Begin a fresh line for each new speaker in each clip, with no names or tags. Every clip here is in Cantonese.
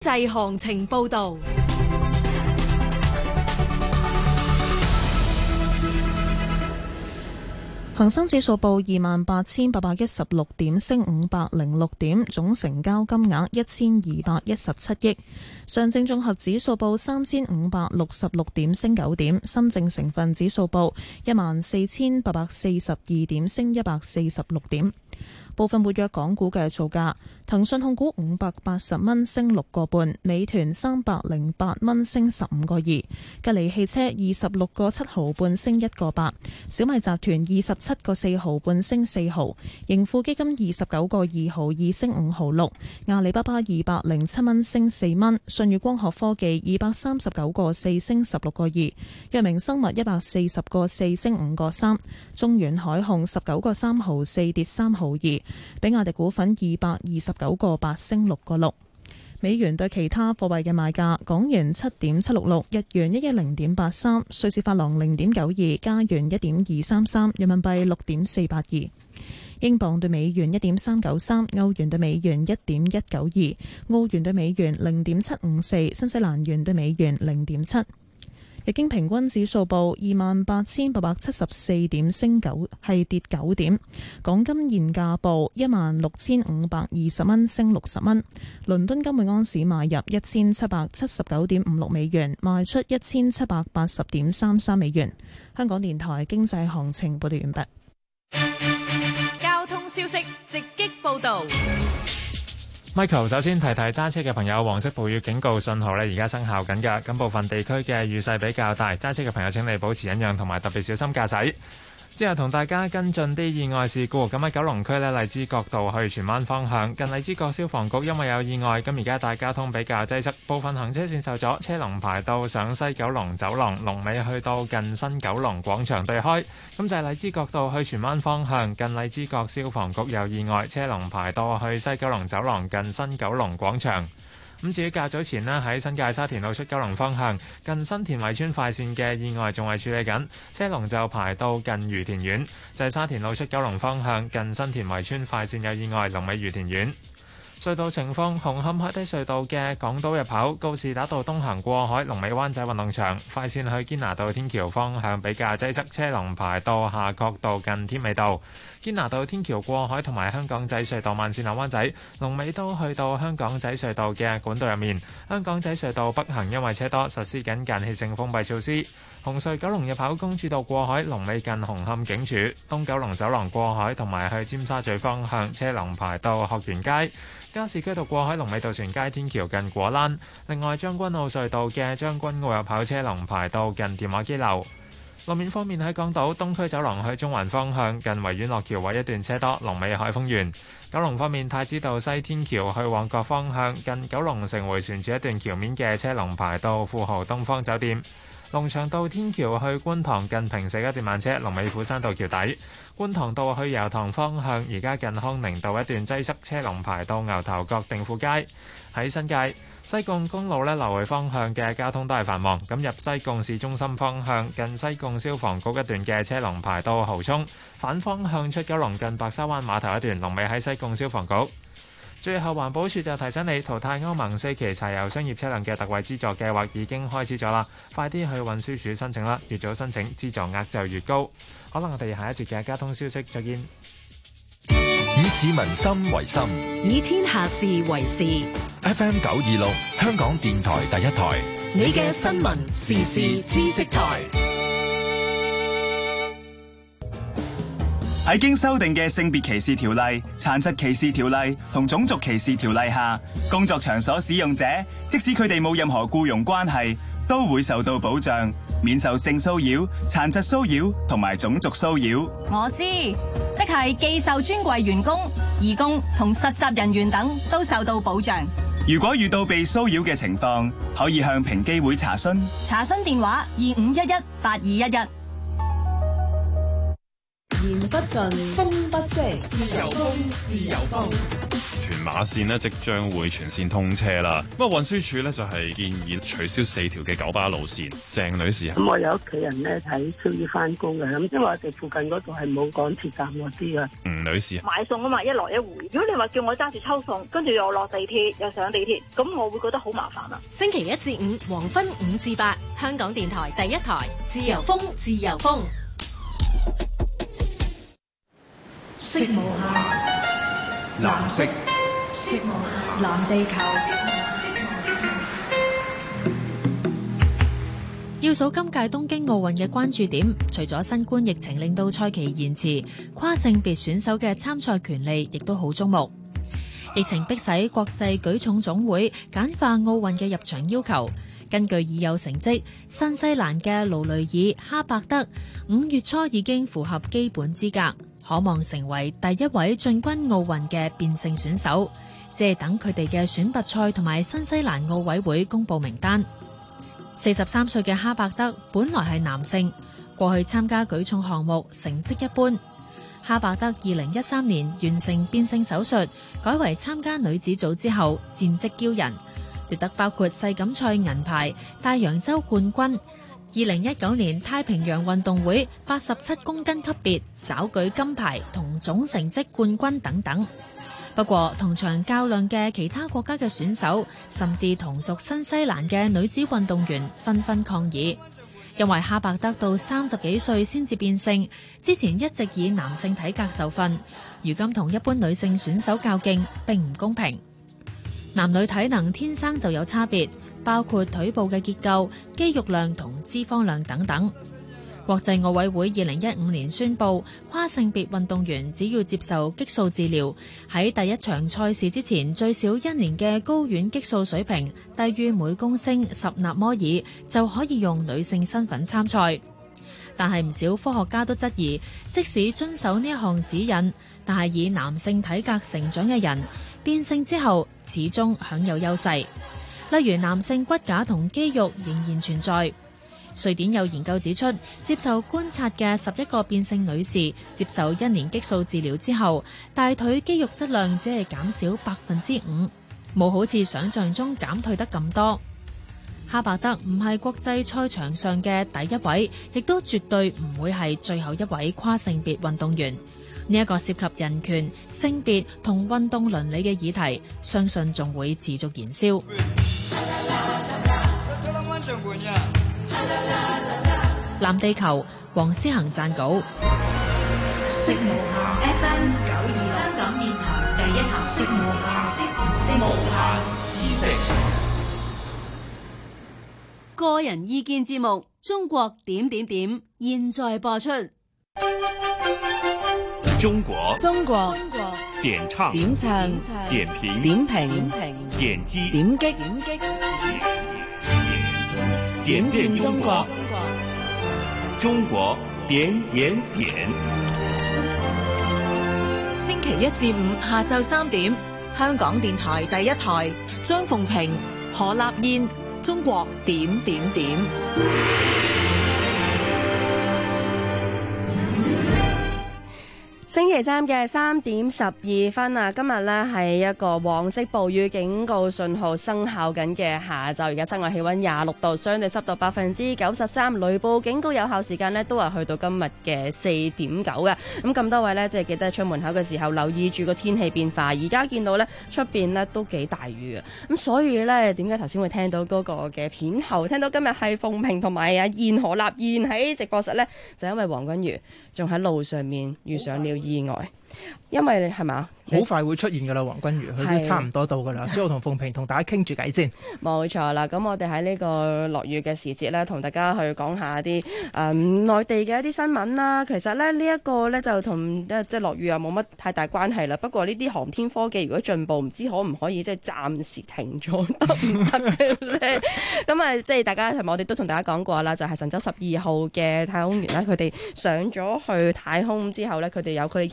濟行情報道。
恒生指數報28,816點，升506點，總成交金額1217億。上證綜合指數報3566點，升9點。深證成分指數報14,842點，升146點。部分活躍港股嘅造價：騰訊控股580蚊，升6個半；美團308蚊，升15個2；吉利汽車26個7毫半，升1個8；小米集團27個4毫半，升4毫；盈富基金29個2毫2，升5毫6；阿里巴巴207蚊，升4蚊；舜宇光學科技239個4，升16個2；藥明生物140個4，升5個3；中遠海控19個3毫4，跌3毫2；比亞迪股份229個8，升6個6。美元對其他貨幣嘅賣價：港元7.766，日元110.83，瑞士法郎0.92，加元1.233，人民幣6.482，英鎊對美元1.393，歐元對美元1.192，澳元對美元0.754，新西蘭元對美元0.7。日經平均指數報28,874點，升9，係跌9點。港金現價報16,520蚊，升60蚊。倫敦金每盎司買入1779.56美元，賣出1780.33美元。香港電台經濟行情報道完畢。
交通消息直擊報道。
Michael 首先提揸車嘅朋友，黃色暴雨警告信號呢而家生效緊㗎，咁部分地區嘅雨勢比較大，揸車嘅朋友請你保持忍讓同埋特別小心駕駛。之後同大家跟進啲意外事故，咁喺九龍區呢，荔枝角道去荃灣方向，近荔枝角消防局因為有意外，咁而家大交通比較擠塞，部分行車線受阻，車龍排到上西九龍走廊，龍尾去到近新九龍廣場對開。咁就係荔枝角道去荃灣方向，近荔枝角消防局有意外，車龍排到去西九龍走廊近新九龍廣場。咁至於較早前呢，喺新界沙田路出九龍方向，近新田圍村快線嘅意外仲係處理緊，車龍就排到近愉田苑。就係沙田路出九龍方向，近新田圍村快線有意外，龍尾愉田苑。隧道情況：紅磡海底隧道嘅港島入口告士打道東行過海，龍尾灣仔運動場快線去堅拿道天橋方向比較擠塞，車龍排到夏慤道近添美道。堅拿道天橋過海同埋香港仔隧道慢線落灣仔，龍尾都去到香港仔隧道嘅管道入面。香港仔隧道北行因為車多，實施緊間歇性封閉措施。紅隧九龍入口公主道過海，龍尾近紅磡警署。東九龍走廊過海同埋去尖沙咀方向，車龍排到學園街。加士居道過海龍尾渡船街天橋近果欄。另外將軍澳隧道嘅將軍澳入口車龍排到近電話機樓。路面方面喺港島東區走廊去中環方向，近維園落橋位一段車多，龍尾海峰園。九龍方面，太子道西天橋去旺角方向，近九龍城迴旋處一段橋面嘅車龍排到富豪東方酒店。龍翔道天橋去觀塘近平石一段慢車，龍尾虎山道橋底。觀塘道去油塘方向，而家近康寧道一段擠塞，車龍排到牛頭角定富街。喺新界西貢公路呢，來回方向嘅交通都係繁忙。咁入西貢市中心方向，近西貢消防局一段嘅車龍排到蠔涌。反方向出九龍近白沙灣碼頭一段，龍尾喺西貢消防局。最後環保署就提醒你，淘汰歐盟4期柴油商業車輛嘅特惠資助計劃已經開始咗啦，快啲去運輸署申請啦，越早申請資助額就越高。可能我哋下一節嘅交通消息再見。
以市民心為心，
以天下事為事。
FM 926香港電台第一台，
你嘅新聞時事知識台。
喺經修訂嘅性別歧視條例、殘疾歧視條例同種族歧視條例下，工作場所使用者即使佢哋冇任何僱傭關係，都會受到保障，免受性騷擾、殘疾騷擾同埋種族騷擾。
我知，即係寄售專櫃員工、義工同實習人員等都受到保障。
如果遇到被騷擾嘅情況，可以向平機會查詢。
查詢電話25118211。
言不盡，風不息，自由風，自由風。
屯馬線呢，即將會全線通車啦。咁啊，運輸署呢，就係建議取消4條嘅九巴路線。鄭女士，
咁我有屋企人咧喺需要翻工嘅，咁因為我哋附近嗰度係冇港鐵站嗰啲啊。
吳女士，
買餸啊嘛，一來一回。如果你話叫我揸住抽餸，跟住又落地鐵又上地鐵，咁我會覺得好麻煩啦。
星期一至五黃昏5至8，香港電台第一台自由風，自由風。
色無限，藍色，色無限，藍地球。
要數今屆東京奧運嘅關注點，除咗新冠疫情令到賽期延遲，跨性別選手嘅參賽權利亦都好矚目。疫情迫使國際舉重總會簡化奧運嘅入場要求。根據已有成績，新西蘭嘅勞雷爾哈伯德5月初已經符合基本資格，可望成為第一位進軍奧運嘅變性選手。只係等佢哋嘅選拔賽同埋新西蘭奧委會公布名單。43歲嘅哈伯德本來係男性，過去參加舉重項目成績一般。哈伯德2013年完成變性手術，改為參加女子組之後戰績驕人，奪得包括世錦賽銀牌、大洋洲冠軍。2019年太平洋運動會87公斤級別抓舉金牌同總成績冠軍等等。不過同場較量嘅其他國家嘅選手，甚至同屬新西蘭嘅女子運動員紛紛抗議，因為哈伯德到30幾歲先至變性，之前一直以男性體格受訓，如今同一般女性選手較勁並唔公平。男女體能天生就有差別，包括腿部嘅結構、肌肉量同脂肪量等等。國際奧委會2015年宣布，跨性別運動員只要接受激素治療，喺第一場賽事之前最少1年嘅睾丸激素水平低於每公升10納摩爾，就可以用女性身份參賽。但係唔少科學家都質疑，即使遵守呢一項指引，但係以男性體格成長嘅人變性之後，始終享有優勢。例如男性骨架同肌肉仍然存在。瑞典有研究指出，接受觀察嘅11個變性女士接受1年激素治療之後，大腿肌肉質量只係減少5%，冇好似想象中減退得咁多。哈伯德唔係國際賽場上嘅第一位，亦都絕對唔會係最後一位跨性別運動員。呢一個涉及人權、性別同運動倫理嘅議題，相信仲會持續燃燒。藍地球，黃思恒撰稿。
色無限 FM 926，香港電台第一台。色無限，無限知識。
個人意見節目《中國點點點》現在播出。
中國點唱點評點擊點遍中國。中國點點點。
星期一至五下晝3點，香港電台第一台，張鳳平、何立燕，中國點點點。
星期三嘅3點12分啊！今日呢係一個黃色暴雨警告信號生效緊嘅下晝，而家室外氣溫26度，相對濕度93%，雷暴警告有效時間呢都係去到今日嘅4點9嘅。咁多位呢，即係記得出門口嘅時候留意住個天氣變化。而家見到呢出邊呢都幾大雨嘅，咁所以呢，點解頭先會聽到嗰個嘅片後，聽到今日係鳳平同埋阿燕何立燕喺直播室呢，就因為黃君如仲喺路上面遇上了意外，因為係嘛，
好快會出現噶啦，黃君如佢都差唔多到噶啦，所以我同鳳平同大家傾住偈先。冇
錯啦，咁我哋喺呢個落雨嘅時節咧，同大家去講下啲內地嘅一啲新聞啦。其實咧呢一個咧就同即係落雨又冇乜太大關係啦。不過呢啲航天科技如果進步，唔知可唔可以即係暫時停咗得唔得嘅咧？咁啊，即係大家係咪我哋都同大家講過啦？就係神舟12號嘅太空員咧，佢哋上咗去太空之後咧，佢哋有佢哋任務啦。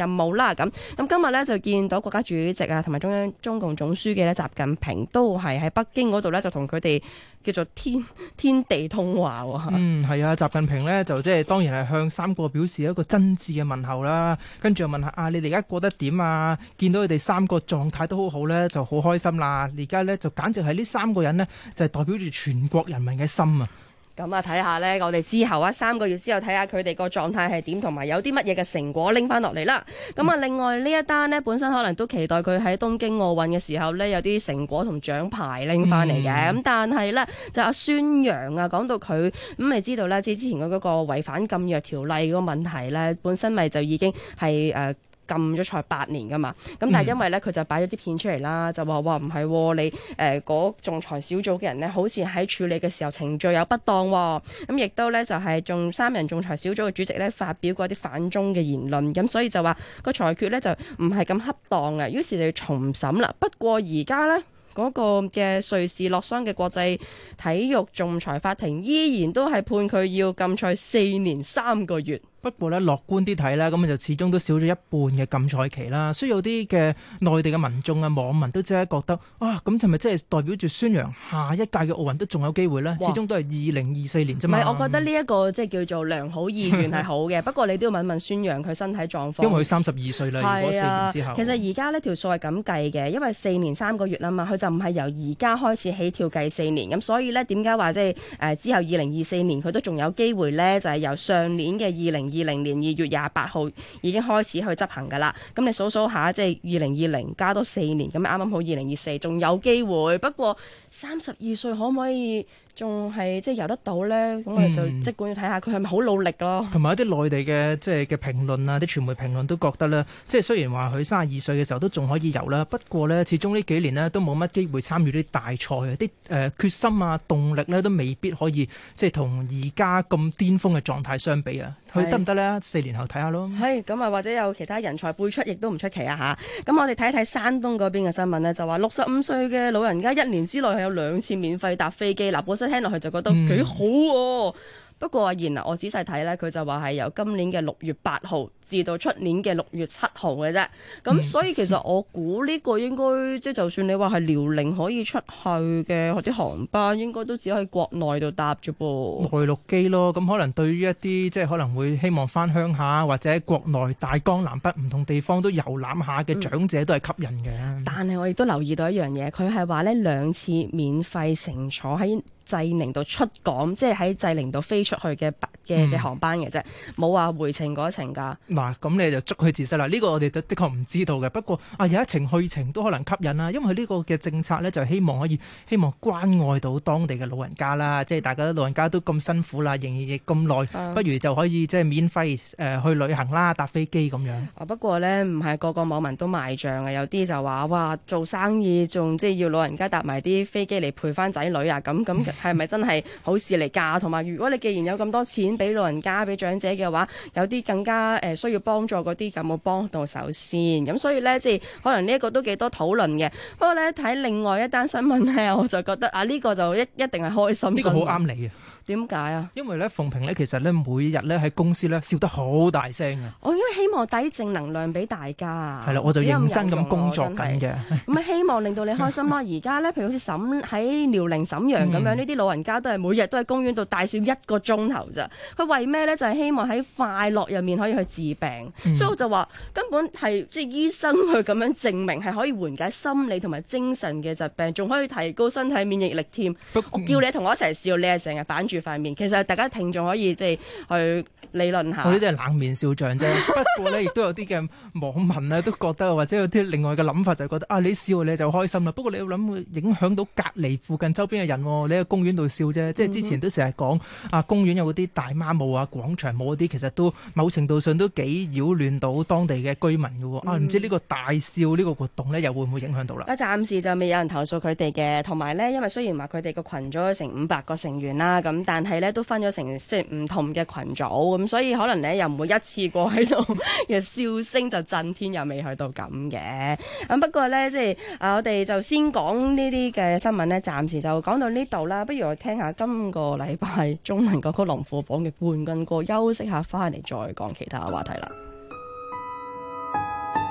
啦。咁今日咧就見到國家主席啊，同埋中共總書記咧習近平都係喺北京嗰度咧，就同佢哋叫做天地通話喎。
係啊，習近平咧就即係當然係向三個表示一個真摯嘅問候啦。跟住又問下你哋而家過得點啊？見到佢哋三個狀態都好好咧，就好開心啦。而家咧就簡直係呢三個人呢，就係代表住全國人民嘅心啊！
咁啊，睇下呢，我哋之後3個月之後睇下佢哋個狀態係點，同埋有啲乜嘢嘅成果拎翻落嚟啦。咁啊，另外呢一單呢，本身可能都期待佢喺東京奧運嘅時候呢，有啲成果同獎牌拎翻嚟嘅。咁但係呢，就阿孫楊啊，講到佢咁，你知道呢，之前嗰個違反禁藥條例嗰個問題呢，本身咪就已經係禁咗賽8年噶嘛，咁但係因為咧佢就擺咗啲片出嚟啦，就話唔係你嗰仲裁小組嘅人呢，好似喺處理嘅時候程序有不當喎，咁亦都咧就係3人仲裁小組嘅主席咧發表過一啲反中嘅言論，咁所以就話個裁決咧就唔係咁恰當嘅，於是就要重審啦。不過而家咧嗰個嘅瑞士洛桑嘅國際體育仲裁法庭依然都係判佢要禁賽4年3個月。
不過咧，樂觀啲睇啦，咁就始終都少咗一半嘅禁賽期啦。所以有啲嘅內地嘅民眾啊、網民都即係覺得咁係咪即係代表住孫楊下一屆嘅奧運都仲有機會呢？始終都係2024年啫嘛。
唔係，我覺得呢一個即係叫做良好意願係好嘅。不過你都要問問孫楊佢身體狀況。
因為佢32歲啦，如果4年之後。
其實而家呢條數係咁計嘅，因為4年3個月啊嘛，佢就唔係由而家開始起跳計4年。咁所以呢，點解話即係之後2024年佢都仲有機會呢？就係由上年嘅2020年2月28號已經開始去執行㗎啦。咁你數數下，即係2020加多4年，咁啱啱好2024，仲有機會。不過32歲可唔可以仲係即係游得到呢？咁我哋就即管要睇下佢係咪好努力咯。
同埋一啲內地嘅即係嘅評論啊，啲傳媒評論都覺得咧，即係雖然話佢32歲嘅時候都仲可以游啦，不過呢，始終呢幾年呢都冇乜機會參與啲大賽啊，啲決心啊、動力呢都未必可以即係同而家咁巔峰嘅狀態相比啊。佢得唔得呢？4年後睇下咯。
係咁啊，或者有其他人才輩出，亦都唔出奇啊嚇。咁我哋睇一睇山東嗰邊嘅新聞呢，就話65歲嘅老人家1年之內係有2次免費搭飛機。嗱，本身聽落去就覺得幾好喎。不過阿賢啊，我仔細睇呢，佢就話係由今年嘅6月8號至到出年嘅6月7號嘅啫。咁所以其實我估呢個應該即係就算你話係遼寧可以出去嘅啲航班，應該都只喺國內度搭啫噃。
內陸機咯，咁可能對於一啲即係可能會希望翻鄉下或者國內大江南北唔同地方都遊覽下嘅長者都係吸引嘅。
但係我亦都留意到一樣嘢，佢係話呢2次免費乘坐喺濟寧度出港，即係喺濟寧度飛出去嘅航班嘅啫，冇話回程嗰程㗎。
嗱，咁你就捉佢自失啦。呢個我哋的確唔知道嘅。不過有一程去程都可能吸引啦，因為呢個嘅政策呢，就希望關愛到當地嘅老人家啦。即係大家老人家都咁辛苦啦，營業亦咁耐，不如就可以即係免費去旅行啦，搭飛機咁樣。
不過呢，唔係個個網民都賣帳嘅，有啲就話哇，做生意仲即係要老人家搭埋啲飛機嚟陪翻仔女啊，咁係咪真係好事嚟㗎？同埋如果你既然有咁多錢俾老人家、俾長者嘅話，有啲更加需要幫助嗰啲，有冇幫到手先？咁所以呢，即係可能呢一個都幾多討論嘅。不過呢，睇另外一單新聞呢，我就覺得呢個就一定係開心。
呢個好啱你啊！
點解啊？因
為咧，鳳萍咧，其實咧，每日咧喺公司咧笑得好大聲嘅。
我應該希望帶啲正能量俾大家。
係啦，我就認真咁工作緊嘅。
咁希望令到你開心咯。而家咧，譬如好似喺遼寧瀋陽咁樣，呢啲老人家都係每日都喺公園度大笑1個鐘頭咋。佢為咩咧？就係希望喺快樂入面可以去治病。所以我就話根本係即係醫生去咁樣證明係可以緩解心理同埋精神嘅疾病，仲可以提高身體免疫力添。我叫你同我一齊笑，你係成日反住塊面，其實大家聽眾可以即係去理論下。
我呢啲係冷面笑匠啫。不過咧，亦都有啲嘅網民咧都覺得，或者有啲另外嘅諗法，就係覺得你笑你就開心啦。不過你要諗會影響到隔離附近周邊嘅人，你喺公園度笑啫。即係之前都成日講公園有嗰啲大媽舞啊、廣場舞嗰啲，其實都某程度上都幾擾亂到當地嘅居民嘅。唔知呢個大笑呢個活動咧，又會唔會影響到啦？
暫時就未有人投訴佢哋嘅，同埋咧，因為雖然話佢哋個群組成500個成員啦，咁但係咧都分咗成即係唔同嘅群組，咁所以可能咧又唔會一次過喺度嘅笑聲就震天，又未去到咁嘅。咁不過咧，即係我哋就先講呢啲嘅新聞咧，暫時就講到呢度啦。不如我聽下今個禮拜中文歌曲龍虎榜嘅冠軍歌，休息下翻嚟再講其他話題啦。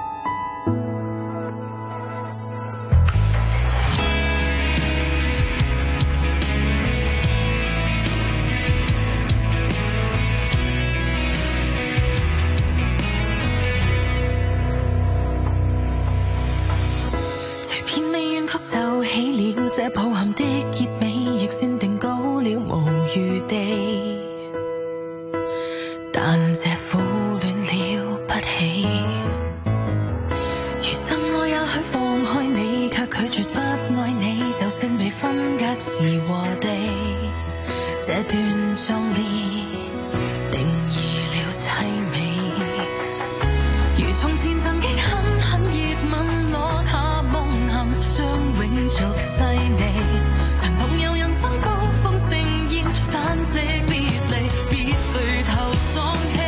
為和地，這段壯烈定義了凄美。如從前曾經狠狠熱吻，落下夢痕，將永續細膩。曾同遊人生高峰盛宴，散席別離，別垂頭喪氣。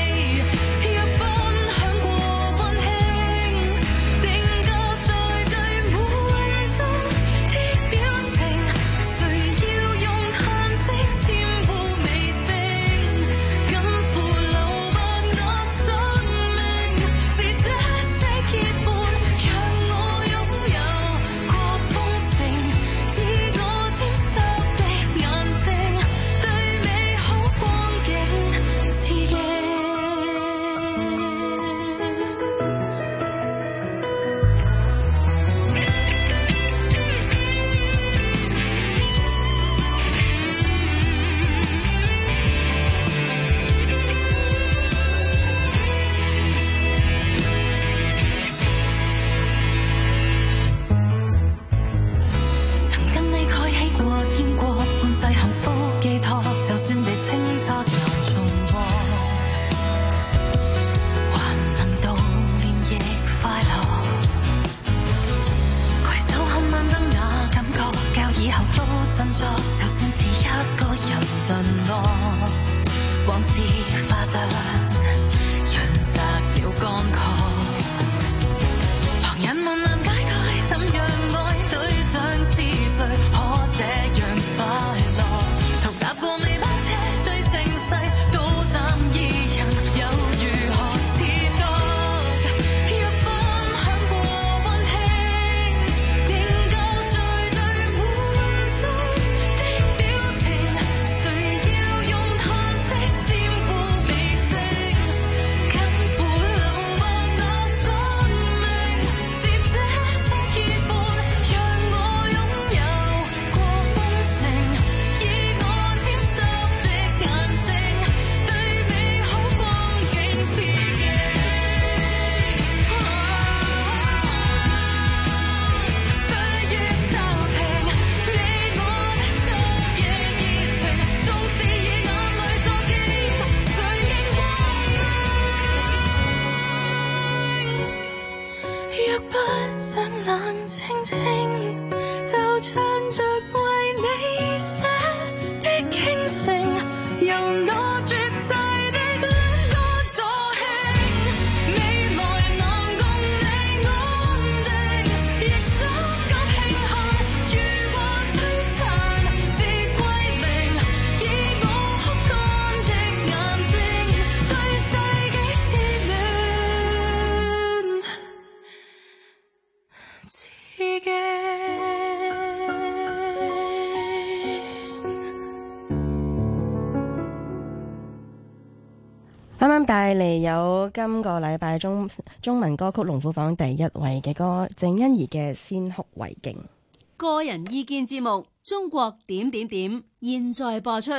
啱啱帶嚟有今個禮拜中文歌曲龍虎榜第一位嘅歌，鄭欣宜嘅《先哭為敬》。
個人意見節目《中國點點點》現在播出。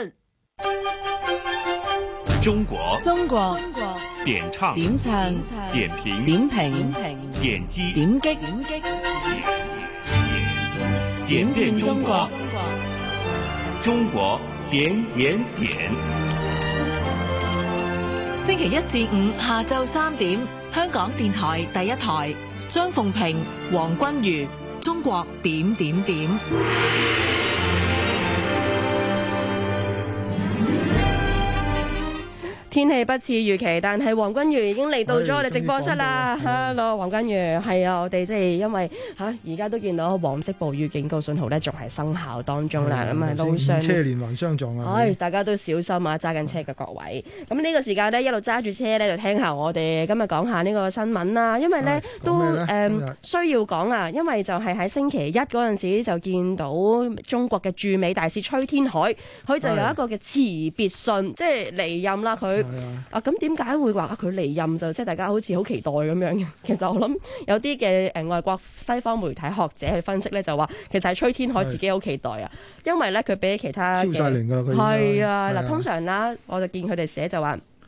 中國點唱點評點擊點遍中國，中國點點點。
星期一至五下晝3點，香港電台第一台，張鳳平、黃君如，中國點點點。
天氣不似預期，但係黃君如已經嚟到咗我哋直播室啦。Hello， 黃君如，係啊，我哋即係因為而家都見到黃色暴雨警告信號咧，仲係生效當中啦。咁啊，路上
車連環相撞啊！
大家都小心啊，揸緊車嘅各位。咁呢個時間呢，一路揸住車咧，就聽下我哋今日講下呢個新聞啦。因為咧都需要講啊，因為就係喺星期一嗰陣時就見到中國嘅駐美大使崔天凱，佢就有一個嘅辭別信，即係離任啦佢。咁點解會話佢離任就即係大家好似好期待咁樣？其實我諗有啲嘅外國西方媒體學者去分析咧，就話其實係崔天凱自己好期待啊，因為咧佢比其他
超晒齡㗎啦，佢
係啊嗱，通常啦我就見佢哋寫就話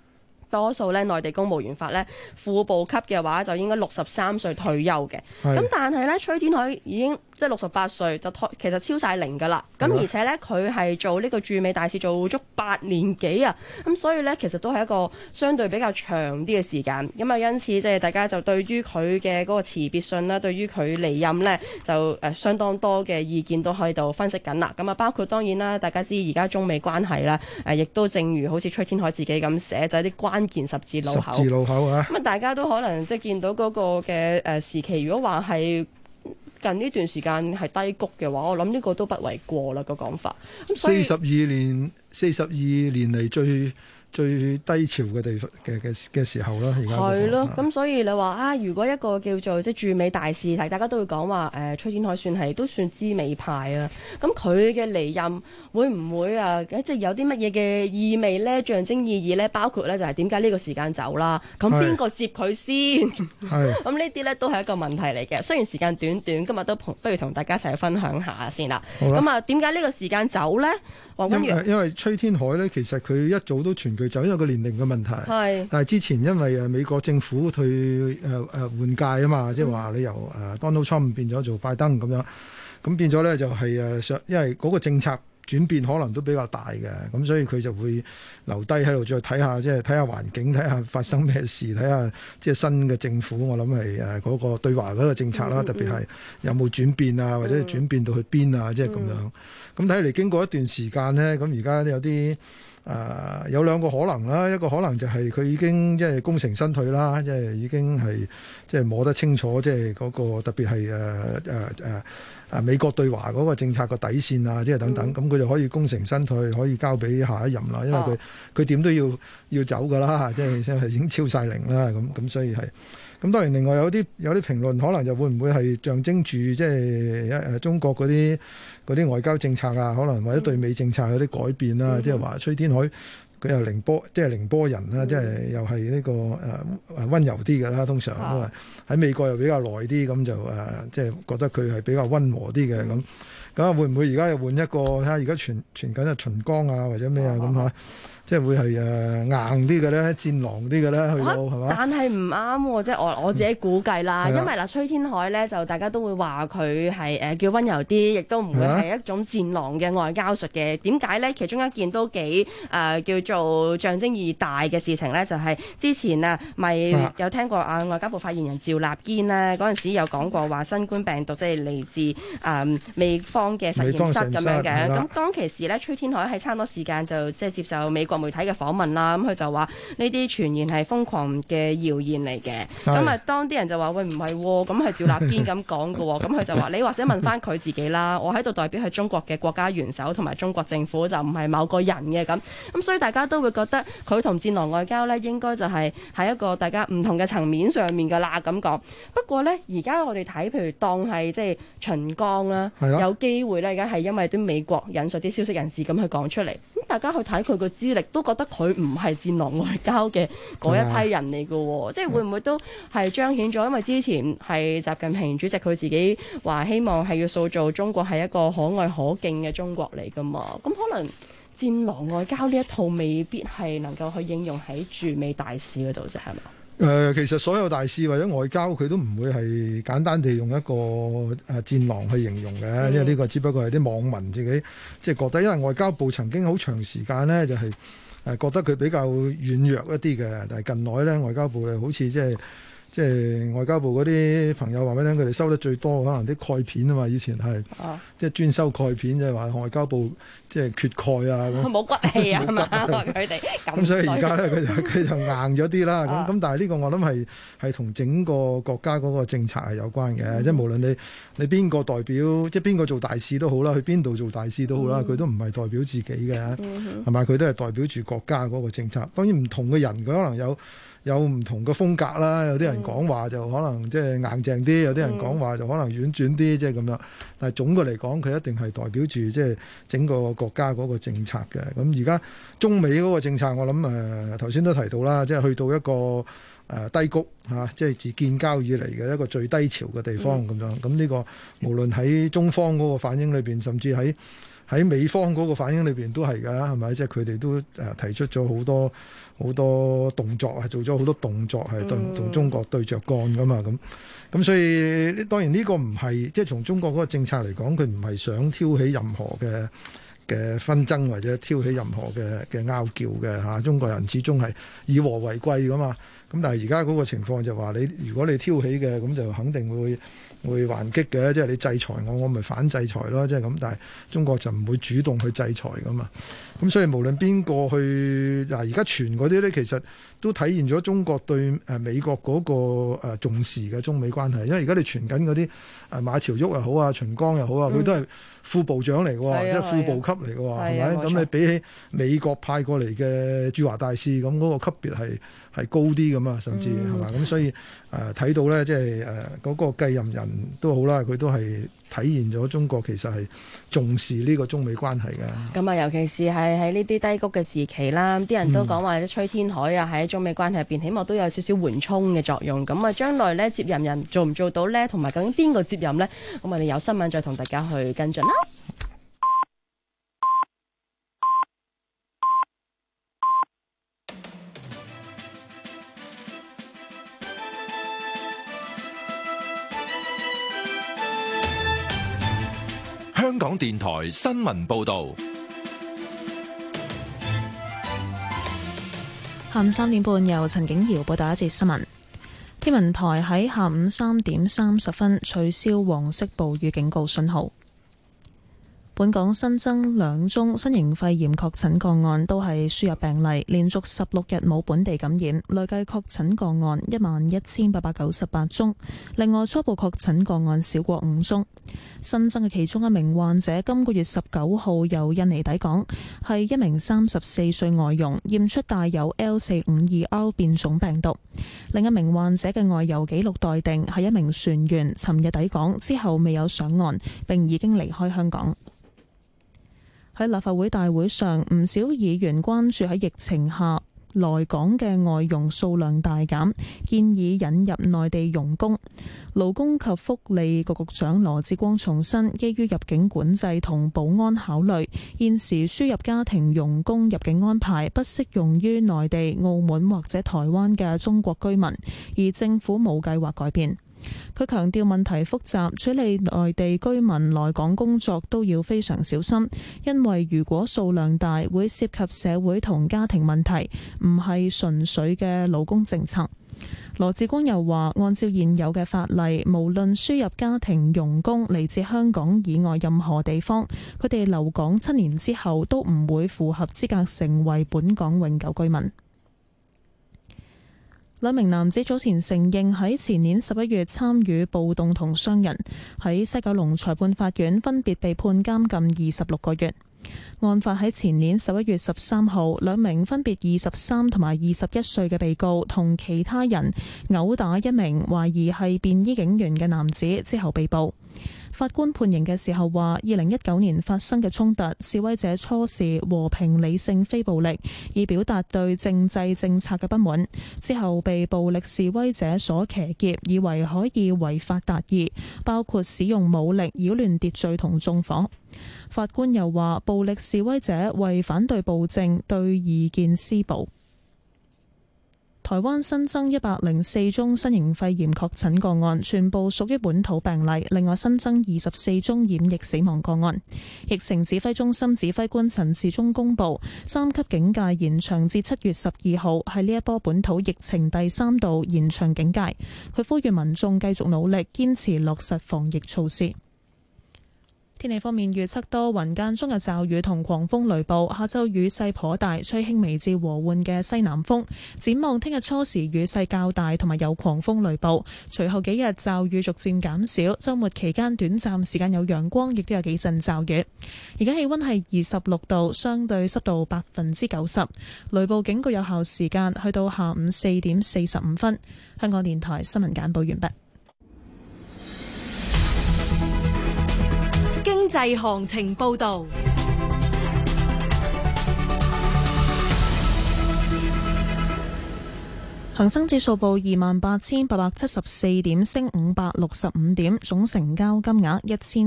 多數咧內地公務員法咧副部級嘅話就應該63歲退休嘅。咁但係咧崔天凱已經即係68歲就其實超晒齡㗎啦。咁而且咧佢係做呢個駐美大使做足8年幾啊。咁所以咧其實都係一個相對比較長啲嘅時間。咁啊因此即係大家就對於佢嘅嗰個辭別信啦，對於佢離任咧就相當多嘅意見都喺度分析緊啦。咁啊包括當然啦，大家知而家中美關係啦，亦都正如好似崔天凱自己咁寫，就係啲關鍵十字路口。
十字路口啊！
咁啊，大家都可能即係見到嗰個嘅時期，如果話係近呢段時間係低谷嘅話，我諗呢個都不為過啦個講法。咁所以
42年嚟最低潮嘅地方嘅時候啦，而家
係咯。咁所以你話啊，如果一個叫做即係駐美大使，大家都會講話崔天凱都算知美派啊。咁佢嘅離任會唔會即係有啲乜嘢嘅意味咧？象徵意義咧？包括咧就係點解呢個時間走啦？咁邊個接佢先？係咁呢啲咧都係一個問題嚟嘅。雖然時間短，今日都不如同大家一齊去分享下先啦。咁啊，點解呢個時間走咧？
因為崔天凱咧，其實佢一早都傳佢走，因為個年齡嘅問題。係，但係之前因為美國政府去換屆啊嘛，即係話你由Donald Trump 變咗做拜登咁樣，咁變咗咧就係因為嗰個政策轉變可能都比較大嘅，咁所以佢就會留低喺度再睇下，即係睇下環境，睇下發生咩事，睇下即係新嘅政府，我諗係嗰個對華嗰個政策啦，特別係有冇轉變啊，或者轉變到去邊啊，即係咁樣。咁睇嚟經過一段時間呢，咁而家有啲有兩個可能啦，一個可能就係佢已經即係功成身退啦，即係已經係即係摸得清楚，即係嗰個特別係美國對華嗰個政策個底線啊，即係等等，咁佢就可以功成身退，可以交俾下一任啦。因為佢點都要走㗎啦，即係已經超晒齡啦，咁所以係。咁當然另外有啲評論可能就會唔會係象徵住即係中國嗰啲外交政策啊，可能或者對美政策有啲改變啦，即係話崔天凱佢又寧波人啦，即係又係呢個溫柔啲嘅啦，通常都係喺美國又比較耐啲，咁就即係覺得佢係比較溫和啲嘅咁。咁啊會唔會而家又換一個睇下而家傳緊係秦剛啊或者咩啊咁嚇？即係會係硬啲嘅咧，戰狼啲嘅咧，去到係嘛？
但係唔啱喎，即係我自己估計啦。因為嗱，崔天凱咧就大家都會話佢係叫溫柔啲，亦都唔會係一種戰狼嘅外交術嘅。點解咧？其中一件都幾叫做象徵意義大嘅事情咧，就係之前咪有聽過外交部發言人趙立堅咧嗰陣時有講過話新冠病毒即係嚟自美方嘅實驗室咁樣嘅。咁當其時咧，崔天凱喺差唔多時間就即係接受美國媒體嘅訪問啦，咁佢就話呢啲傳言係瘋狂嘅謠言嚟嘅。咁啊，當啲人就話喂，唔係喎，咁係趙立堅咁講嘅喎。咁佢就話你或者問翻佢自己啦，我喺度代表係中國嘅國家元首同埋中國政府，就唔係某個人嘅咁。咁所以大家都會覺得佢同戰狼外交呢應該就係喺一個大家唔同嘅層面上面㗎啦咁講。不過呢，而家我哋睇譬如當係即係秦剛啦，有機會呢，而家係因為啲美國引述啲消息人士咁去講出嚟，咁大家去睇佢個資歷都覺得佢唔係戰狼外交嘅嗰一批人嚟嘅喎，即係會唔會都係彰顯咗？因為之前係習近平主席佢自己話希望係要塑造中國係一個可愛可敬嘅中國嚟㗎嘛，咁可能戰狼外交呢一套未必係能夠去應用喺駐美大使嗰度啫，係咪？
其實所有大使或者外交佢都唔會係簡單地用一個戰狼去形容嘅，因為呢個只不過係啲網民自己即係覺得，因為外交部曾經好長時間呢就係覺得佢比較軟弱一啲嘅，但係近來呢，外交部好似即係外交部嗰啲朋友話俾你聽，佢哋收得最多可能啲鈣片啊嘛，以前係即係專收鈣片，即係話外交部即係缺鈣啊，
冇骨氣啊嘛，佢哋
咁所以而家咧佢就硬咗啲啦。咁但係呢個我諗係同整個國家嗰個政策係有關嘅，即係無論你邊個代表，即係邊個做大使都好啦，去邊度做大使都好啦，佢都唔係代表自己嘅，係咪？佢都係代表住國家嗰個政策。當然唔同嘅人佢可能有唔同嘅風格啦，有啲人講話就可能即係硬淨啲，有啲人講話就可能婉轉啲，即係咁樣。但係總嘅嚟講，佢一定係代表住即係整個國家嗰個政策嘅。咁而家中美嗰個政策，我諗頭先都提到啦，即係去到一個低谷嚇，即係自建交以嚟嘅一個最低潮嘅地方咁樣。咁呢個無論喺中方嗰個反應裏邊，甚至喺喺美方嗰個反應裏邊都係㗎，係咪？即係佢哋都提出咗好多動作，係做咗好多動作，係同中國對着幹㗎嘛。咁所以當然呢個唔係即係從中國嗰個政策嚟講，佢唔係想挑起任何嘅紛爭或者挑起任何嘅拗撬嘅嚇。中國人始終係以和為貴㗎嘛。咁但係而家嗰個情況就話如果你挑起嘅，咁就肯定會還擊嘅，即係你制裁我咪反制裁咯，即係咁。但係中國就唔會主動去制裁噶嘛。咁所以無論邊個去而家傳嗰啲咧，其實都體現咗中國對美國嗰個重視嘅中美關係。因為而家你傳緊嗰啲馬朝旭又好啊，秦剛又好啊，佢都係副部長嚟嘅喎，即係副部級嚟嘅喎，係咪？咁你比起美國派過嚟嘅駐華大使，咁嗰個級別係高啲咁啊，甚至係嘛？咁所以睇到咧，即係嗰個繼任人都好啦，佢都係體現咗中國其實係重視呢個中美關係嘅。
咁啊，尤其是係喺呢啲低谷嘅時期啦，啲人都講話啲崔天凱啊，喺中美關係入邊，起碼都有少少緩衝嘅作用。咁啊，將來咧接任人做唔做到咧，同埋究竟邊個接任咧？咁我哋有新聞再同大家去跟進啦。
香港電台新聞報道。
下午3點半，由陳景瑤報道一節新聞。天文台喺下午3點30分取消黃色暴雨警告信號。本港新增2宗新型肺炎確診個案，都係輸入病例，連續16日冇本地感染，累計確診個案11,898宗。另外，初步確診個案少過5宗。新增嘅其中一名患者今個月19號由印尼抵港，係一名34歲外傭，驗出帶有 L452R 變種病毒。另一名患者嘅外遊記錄待定，係一名船員，尋日抵港之後未有上岸，並已經離開香港。喺立法會大會上，唔少議員關注喺疫情下來港嘅外傭數量大減，建議引入內地傭工。勞工及福利局局長羅致光重申，基於入境管制同保安考慮，現時輸入家庭傭工入境安排不適用於內地、澳門或者台灣嘅中國居民，而政府冇計劃改變。佢強調問題複雜，處理內地居民來港工作都要非常小心，因為如果數量大，會涉及社會同家庭問題，唔係純粹嘅勞工政策。羅致光又話，按照現有嘅法例，無論輸入家庭傭工嚟自香港以外任何地方，佢哋留港7年之後都唔會符合資格成為本港永久居民。兩名男子早前承認喺前年11月參與暴動同傷人，喺西九龍裁判法院分別被判監禁26個月。案發喺前年11月13號，兩名分別23同埋21歲嘅被告同其他人毆打一名懷疑係便衣警員嘅男子之後被捕。法官判刑嘅時候話，2019年發生嘅衝突，示威者初時和平理性非暴力，以表達對政制政策嘅不滿，之後被暴力示威者所騎劫，以為可以違法達義，包括使用武力擾亂秩序同縱火。法官又話，暴力示威者為反對暴政，對異見施暴。台灣新增104宗新型肺炎確診個案，全部屬於本土病例。另外新增24宗染疫死亡個案。疫情指揮中心指揮官陳時中公布，3級警戒延長至7月12號，係呢一波本土疫情第3度延長警戒。佢呼籲民眾繼續努力，堅持落實防疫措施。天氣方面，預測多雲間中有驟雨同狂風雷暴，下晝雨勢頗大，吹輕微至和緩嘅西南風。展望聽日初時雨勢較大，同埋有狂風雷暴，隨後幾日驟雨逐漸減少，週末期間短暫時間有陽光，亦都有幾陣驟雨。而家氣溫係26度，相對濕度90%，雷暴警告有效時間去到下午4點45分。香港電台新聞簡報完畢。
經濟行情報道。
恒生指數報28,874點，升565點，總成交金額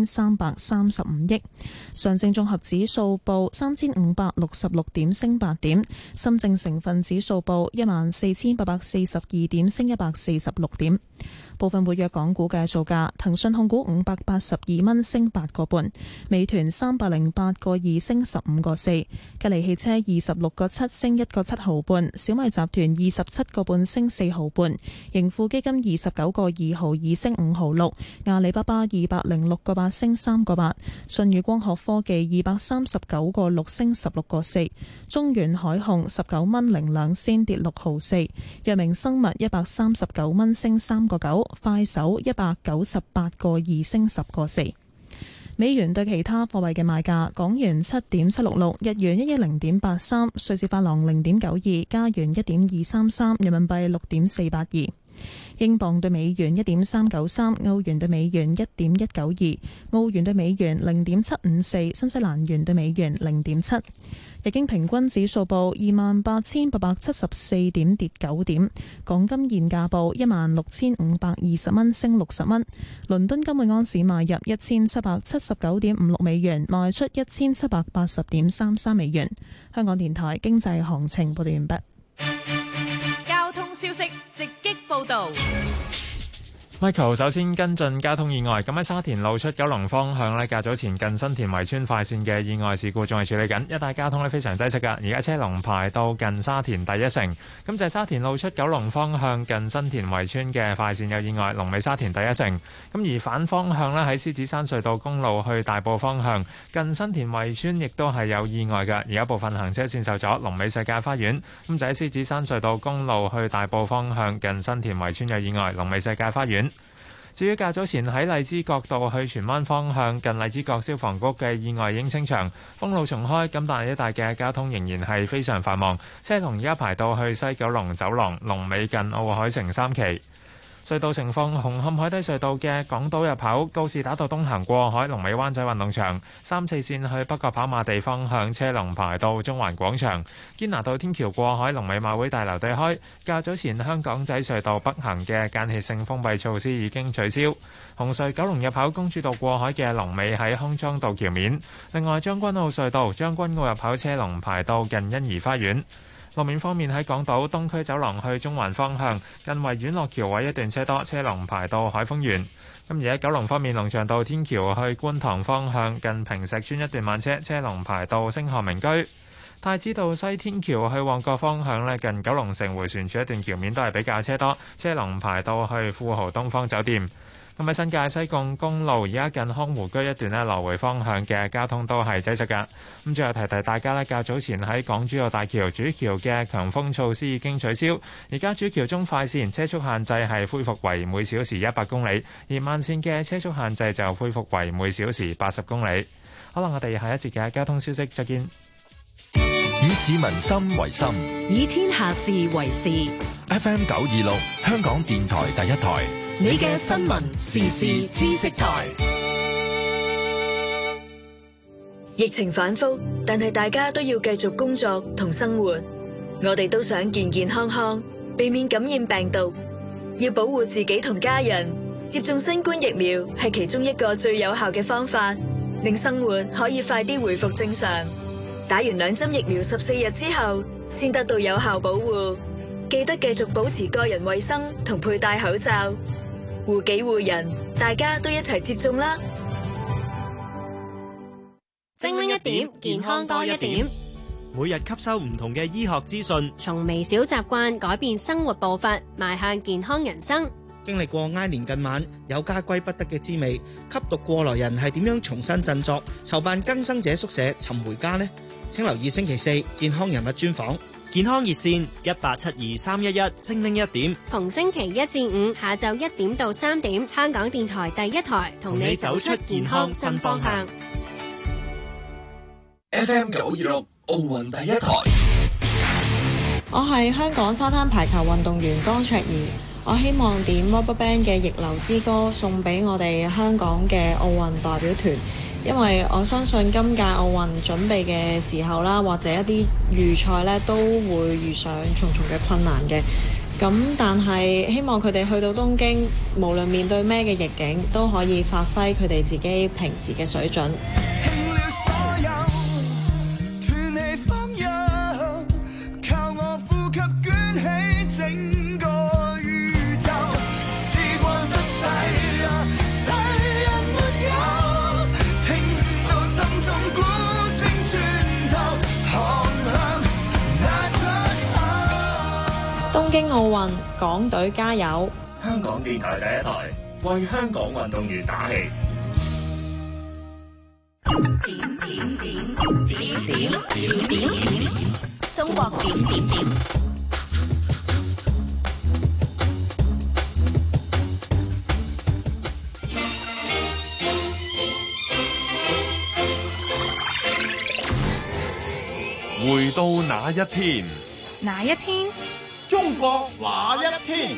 1335億。上證綜合指數報3566點，升8點。深證成分指數報14,842點，升146點。部分活躍港股嘅造價：騰訊控股582蚊，升8個半；美團308個2，升15個4；吉利汽車26個7，升1個7毫半；小米集團27個半，升4毫半；盈富基金29個2毫2，升5毫6；阿里巴巴206個8，升3個8；舜宇光學科技239個6，升16個4；中原海控19蚊02仙，跌6毫4；藥明生物139蚊，升3個9；快手198個2，升10個4。美元對其他貨幣嘅賣價：港元7.766，日元110.83，瑞士法郎0.92，加元1.233，人民幣6.482。英鎊對美元1.393，歐元對美元1.192，澳元對美元0.754，新西蘭元對美元0.7。日經平均指數報28,874點，跌9點。港金現價報16,520蚊，升60蚊。倫敦金每安士買入1779.56美元，賣出1780.33美元。香港電台經濟行情報道完畢。
交通消息直擊報道。
Michael 首先跟進交通意外，咁喺沙田路出九龍方向呢，較早前近新田圍村快線嘅意外事故仲係處理緊，一帶交通呢非常擠塞㗎，而家車龍排到近沙田第一城。咁就係沙田路出九龍方向近新田圍村嘅快線有意外，龍尾沙田第一城。咁而反方向呢，喺獅子山隧道公路去大埔方向近新田圍村亦都係有意外㗎，而家部分行車線受阻，龍尾世界花園。咁就喺獅子山隧道公路去大埔方向近新田圍村有意外，龍尾世界花園。至於較早前喺荔枝角道去荃灣方向近荔枝角消防局嘅意外已經清場，封路重開，咁但係一帶嘅交通仍然係非常繁忙，車龍而家排到去西九龍走廊龍尾近奧海城3期。隧道情況：紅磡海底隧道嘅港島入口告士打道東行過海，龍尾灣仔運動場；3、4線去北角跑馬地方向車龍排到中環廣場；堅拿道天橋過海，龍尾馬會大樓對開。較早前香港仔隧道北行嘅間歇性封閉措施已經取消。紅隧九龍入口公主道過海嘅龍尾喺康莊道橋面。另外將軍澳隧道將軍澳入口車龍排到近欣怡花園。路面方面喺港島東區走廊去中環方向，近維園落橋位一段車多，車龍排到海峰園。咁而喺九龍方面，龍翔道天橋去觀塘方向，近坪石邨一段慢車，車龍排到星河名居。太子道西天橋去旺角方向呢，近九龍城迴旋處一段橋面都係比較車多，車龍排到去富豪東方酒店。咁喺新界西貢公路而家近康湖居一段呢，來回方向嘅交通都係擠塞㗎。咁最後提提大家呢，較早前喺港珠澳大橋主橋嘅強風措施已經取消，而家主橋中快線車速限制係恢復為每小時100公里，而慢線嘅車速限制就恢復為每小時80公里。好啦，我哋下一節嘅交通消息再見。
以市民心為心，
以天下事為事。
FM 926，香港電台第一台，
你嘅新聞時事知識台。
疫情反覆，但係大家都要繼續工作同生活。我哋都想健健康康，避免感染病毒。要保護自己同家人，接種新冠疫苗係其中一個最有效嘅方法，令生活可以快啲回復正常。打完2針疫苗14日之後，先得到有效保護。記得繼續保持個人衛生同佩戴口罩，護己護人，大家都一齊接種啦！
精靈一點，健康多一點。
每日吸收唔同嘅醫學資訊，
從微小習慣改變生活步伐，邁向健康人生。
經歷過挨年近晚有家歸不得嘅滋味，吸毒過來人係點樣重新振作，籌辦更生者宿舍尋回家呢？請留意星期4健康人物專訪。
健康熱線1872-311，精靈一點。
逢星期1至5下晝1點到3點，香港電台第一台同你走出健康新方向。
FM 926奧運第一台。
我係香港沙灘排球運動員江卓儀，我希望點 RubberBand 嘅逆流之歌送俾我哋香港嘅奧運代表團。因為我相信今屆奧運準備嘅時候啦，或者一啲預賽咧，都會遇上重重嘅困難嘅。 咁但係希望佢哋去到東京，無論面對咩嘅逆境，都可以發揮佢哋自己平時嘅水準。東京奧運，港隊加油！
香港電台第一台為香港運動員打氣。
中國點點點。
回到那一天，
哪一天？
中國那一天？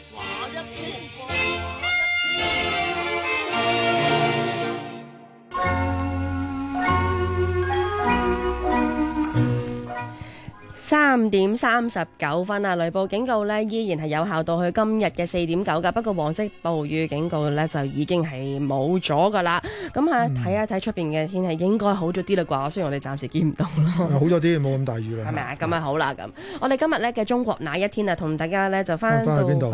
3:39啊！雷暴警告呢依然係有效到去今日嘅4:9㗎，不過黃色暴雨警告呢就已經係冇咗㗎啦。咁睇一睇出邊嘅天氣應該好咗啲啦啩，雖然我哋暫時見唔到咯。
好咗啲，冇咁大雨啦。
係咪啊？咁啊好啦咁。我哋今日呢嘅中國那一天啊，同大家呢就翻到去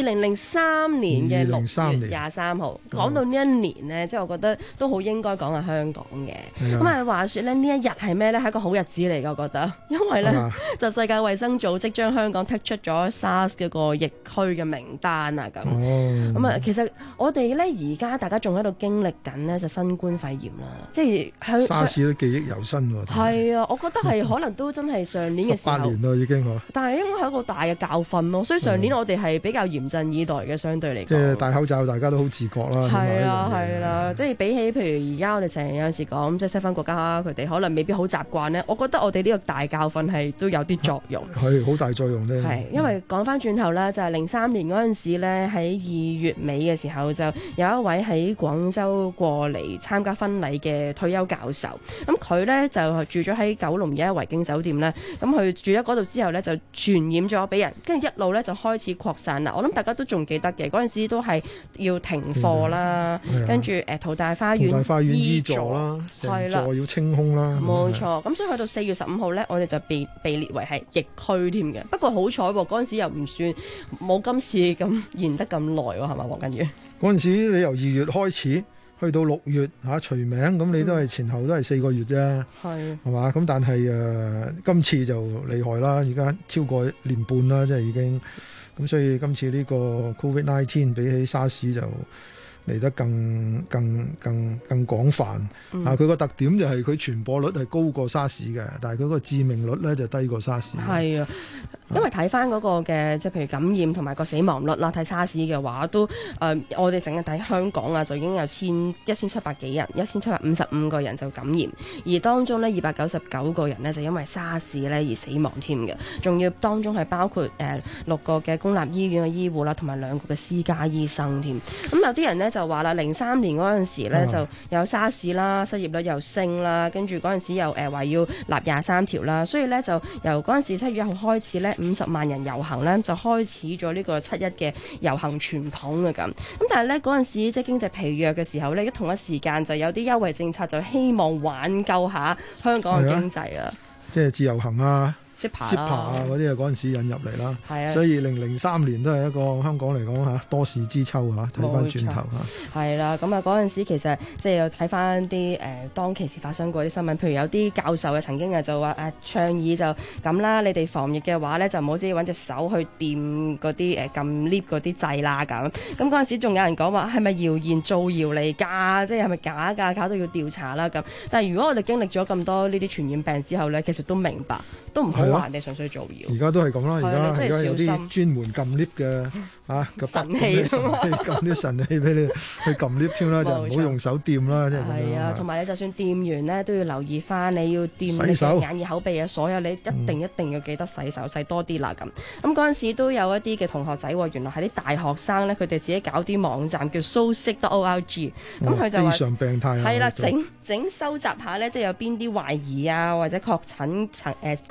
2003年嘅6月23號。講到呢一年呢，即係我覺得都好應該講下香港嘅。咁啊話說呢，呢一日係咩呢？係一個好日子嚟㗎，我覺得，因為呢。就世界衛生組織將香港剔出咗 SARS 嗰個疫區嘅名單啊，咁其實我哋咧而家大家仲喺度經歷緊呢，就新冠肺炎啦，即係
SARS 都記憶猶新喎。
係啊，我覺得係可能都真係上年嘅時候
18年咯已經
但係應該係一個大嘅教訓咯，所以上年我哋係比較嚴陣以待嘅，相對嚟講。
即係戴口罩，大家都好自覺啦。
係啊，係啦，即係比起譬如而家我哋成日有時講，即係西方國家佢哋可能未必好習慣呢。我覺得我哋呢個大教訓係都有啲作用。
係好大作用咧。
係因為講翻轉頭啦，就係03年嗰陣時咧，喺2月尾嘅時候，就有一位喺廣州過嚟參加婚禮嘅退休教授。咁佢咧就住咗喺九龍而家維京酒店咧。咁佢住咗嗰度之後咧，就傳染咗俾人，跟住一路咧就開始擴散啦。我諗大家都仲記得嘅，嗰陣時都係要停課啦，跟住淘大花園醫座啦，
成座要清空啦。
冇錯。咁所以去到4月15號咧，我哋就被列為係疫區添嘅。不過好彩喎，嗰陣時又唔算冇今次咁延得咁耐喎，係嘛，黃根源？
嗰陣時你由2月開始去到6月除名，咁你都係前後都係4個月啫，係嘛？咁但係今次就厲害啦，而家超過1年半啦，即係已經咁，所以今次呢個 COVID-19 比起沙士就嚟得更廣泛。佢個特點就係佢傳播率係高過沙士嘅，但係佢個致命率咧就低過沙士。係啊，
因為睇翻嗰個嘅即係譬如感染同埋個死亡率啦，睇沙士嘅話都我哋淨係睇香港啊，就已經有1700幾人，1755個人就感染，而當中呢299個人呢就因為沙士呢而死亡添嘅，仲要當中係包括6個嘅公立醫院嘅醫護啦，同埋2個嘅私家醫生添。咁有啲人呢就話啦，03年嗰陣時呢就有沙士啦，失業率又升啦，跟住嗰陣時又話要立23條啦，所以呢就由嗰陣時7月1號開始呢50萬人遊行呢，就開始咗呢個7·1嘅遊行傳統嘅咁。但係呢嗰陣時即係經濟疲弱嘅時候呢，同一時間就有啲優惠政策，就希望挽救下香港嘅經濟啊，
即係自由行啊。
SIPA
啊嗰啲啊嗰陣時引入嚟啦，
係啊，
所以2003年都係一個香港嚟講多事之秋睇翻轉頭
係啦，咁啊嗰陣時其實即係有睇翻啲當其時發生過啲新聞，譬如有啲教授曾經就話倡議就咁啦，你哋防疫嘅話咧就唔好自己揾隻手去掂嗰啲撳 lift 嗰啲掣啦咁。咁嗰陣時仲有人講話係咪謠言造謠嚟㗎？即係咪假㗎？搞到要調查啦咁。但係如果我哋經歷咗咁多呢啲傳染病之後咧，其實都明白都唔好話人哋純粹造謠。
而家都係咁啦，而家有啲專門撳 lift 嘅
神器，
撳啲神器俾你去撳 lift 添啦，就唔好用手掂啦，即係咁樣。係啊，
同埋你就算掂完咧，都要留意翻，你要掂你嘅眼耳口鼻啊，所有你一定要記得洗手，洗多啲啦咁。咁嗰陣時都有一啲嘅同學仔，原來係啲大學生咧，佢哋自己搞啲網站叫 SoSick.org， 咁佢就話
非常病態
係啦，整收集下咧，即係有邊啲懷疑啊或者確診者就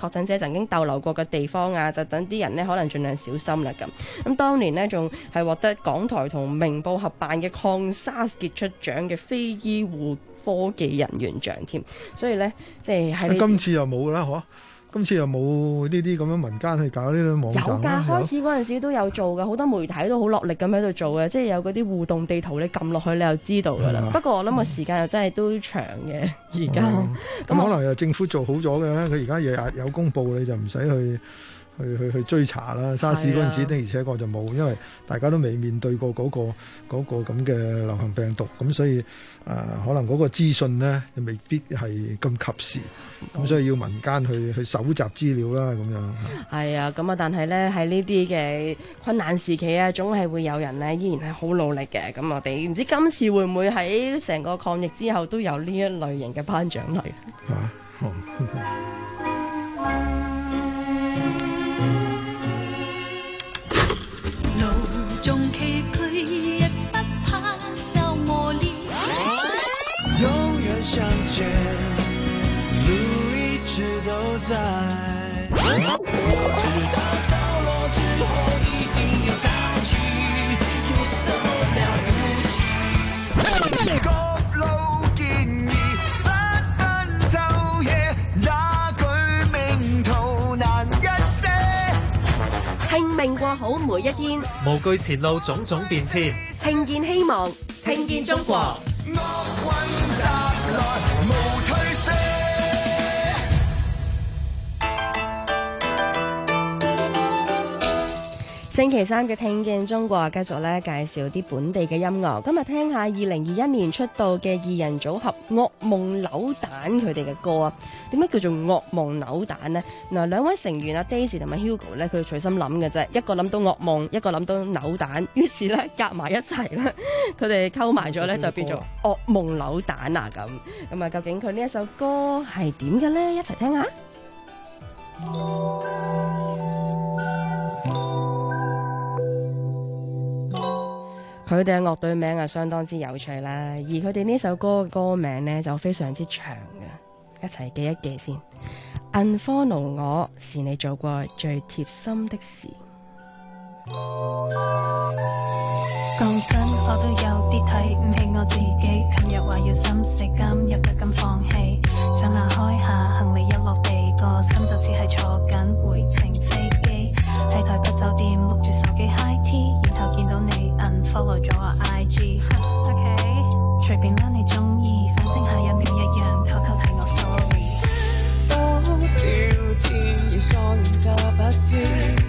曾經逗留過嘅地方啊，就等啲人呢可能盡量小心啦咁。咁當年呢，仲係獲得港台同明報合辦嘅抗沙士傑出獎嘅非醫護科技人員獎添，所以呢，即係喺
今次又冇啦，嗬？今次又冇呢啲咁樣民間去搞呢啲網站。
有㗎，開始嗰陣時都有做㗎，好多媒體都好落力咁喺度做嘅，即係有嗰啲互動地圖，你撳落去你就知道㗎啦。不過我諗個時間又真係都長嘅，而家。
咁可能又政府做好咗嘅，佢而家日日有公佈，你就唔使去追查啦。沙士嗰陣時的而且確就冇，因為大家都未面對過嗰個咁嘅流行病毒，咁所以可能嗰個資訊呢又未必係咁及時，咁所以要民間去搜集資料啦，咁樣。係啊，
咁啊，但係呢，喺呢啲嘅困難時期啊，總係會有人呢依然係好努力嘅。咁我哋唔知今次會唔會喺成個抗疫之後都有呢一類型嘅頒獎禮啊？
眾崎嶇亦不怕受磨練，永遠向前，路一直都在。我知道潮落之後一定要站起，有什麼了不起？各路建議，不分晝夜，那句名圖難一些。
拼命過好每一天，
無懼前路種種變遷，
聽見希望，聽見中國。星期三嘅聽見中國繼續咧介紹啲本地嘅音樂。今日聽下2021年出道嘅二人組合噩夢扭蛋佢哋嘅歌啊。點解叫做噩夢扭蛋呢？嗱，兩位成員阿 Daisy 同埋 Hugo 咧，佢哋隨心諗嘅啫，一個諗到噩夢，一個諗到扭蛋，於是咧夾埋一齊咧，佢哋溝埋咗咧就變做噩夢扭蛋啊咁。咁啊，究竟佢呢一首歌係點嘅咧？一齊聽下。佢哋嘅樂隊名啊相當之有趣啦，而佢哋呢首歌嘅歌名呢就非常之長嘅，一齊記一記先。Unfollow 我是你做過最貼心的事。
講真，我都有啲睇唔起我自己，琴日話要心死，今日不敢放棄，想拿開下行李一落地，個心就似係坐緊回程飛機，喺台北酒店碌住手機 high tea， 然後見到你 unfollow 咗我 IG。OK， 隨便啦，你中意，反正下一秒一樣偷偷睇我 story。
多少天要疏遠就不知，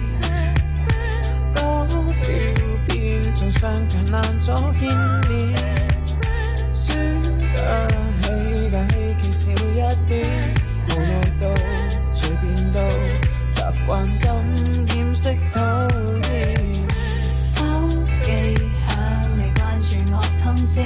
多少遍仲相強難咗見面，輸得起但希冀少一點，無奈到隨便到習慣怎掩飾討厭，手機響你關注我通知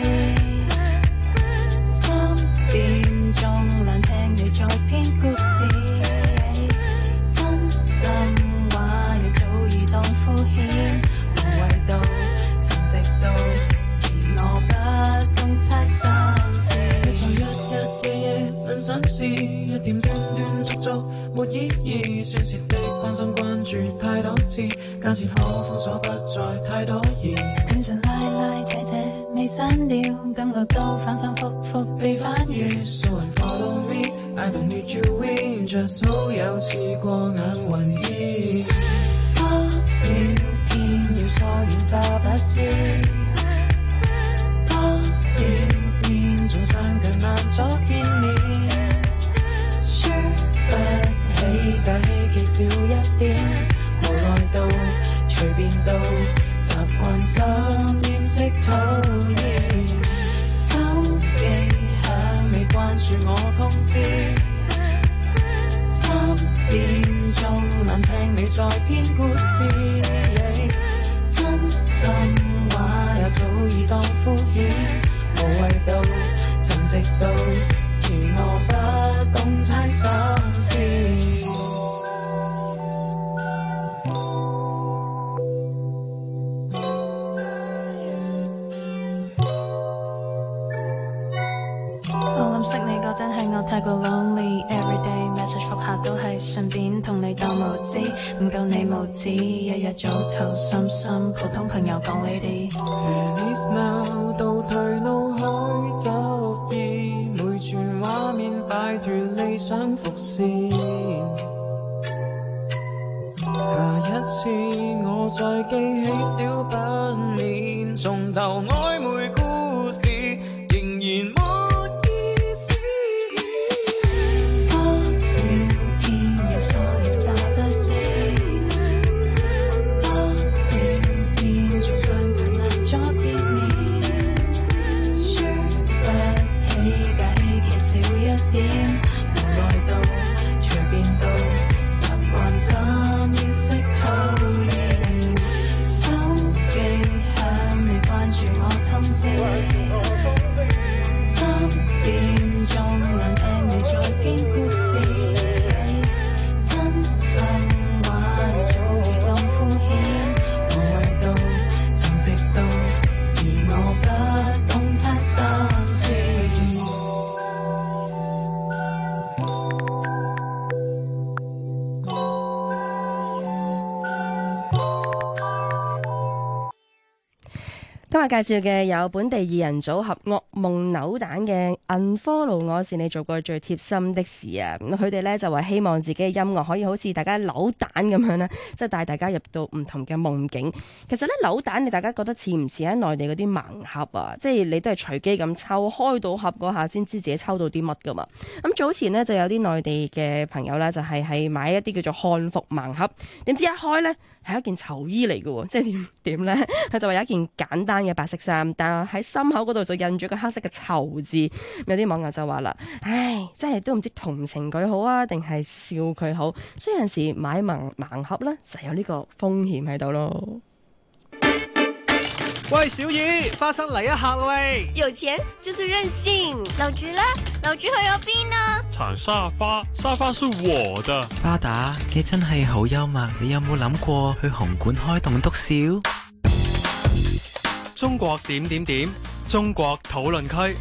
，3點鐘難聽你再編故事，真心話亦早已當敷衍，無謂到沉寂到是我不懂猜心事，你在日夜夜論心事，一點斷斷續續沒意義，宣泄的關心關注太多次，假設可封鎖不再太多疑，短信拉拉扯扯未刪掉，感覺到反反覆覆被翻閱。So unfollow me, I don't need you in, just 好友似過眼雲煙。多少天要疏遠就不知，多少遍仲相距難咗見面，輸不起但希冀少一點，無奈到隨便到習慣怎掩飾討厭，手機響未關注我通知，3點鐘難聽你再編故事，真心話也早已當敷衍，無謂到沉寂到是我不懂猜心事。我諗識你嗰陣係我太過 lonely，everyday
message 覆下都係順便同你當無知，唔夠你無恥，日日早頭深深，普通朋友講呢啲。
倒退腦海走遍，每串畫面擺脫理想伏線。下一次我再記起小不免，從頭曖昧故事仍然沒意思。
多少天有所以找得知，多少天總相對難作見面，輸不起假希冀少一點，無奈到隨便到習慣怎認識討厭，手機響你關注我通知，3點鐘難聽你再見故事，真心話早已當敷衍，無謂到曾直到是我不懂察心思。
今日介紹嘅有本地二人組合噩夢扭蛋嘅 Unfollow 我是你做過最貼心的事啊！咁佢哋咧就話希望自己嘅音樂可以好似大家扭蛋咁樣咧，即係帶大家入到唔同嘅夢境。其實咧扭蛋你大家覺得似唔似喺內地嗰啲盲盒啊？即係你都係隨機咁抽，開到盒嗰下先知自己抽到啲乜噶嘛？咁早前呢，就有啲內地嘅朋友咧就係買一啲叫做漢服盲盒，點知一開咧係一件囚衣嚟嘅喎，即係點咧？佢就話有一件簡單嘅白色衫，但係喺心口嗰度就印住個黑色嘅囚字。有啲網友就話啦：唉，真係都唔知同情佢好啊，定係笑佢好。所以有陣時買盲盒咧，就有呢個風險喺度咯。
喂，小二，花生嚟一下喂！
有錢就是任性，樓主呢？樓主去咗邊啊？
鏟沙發，沙發是我的。
巴打，你真係好幽默，你有冇諗過去紅館開棟篤笑？
中國點點點，中國討論區。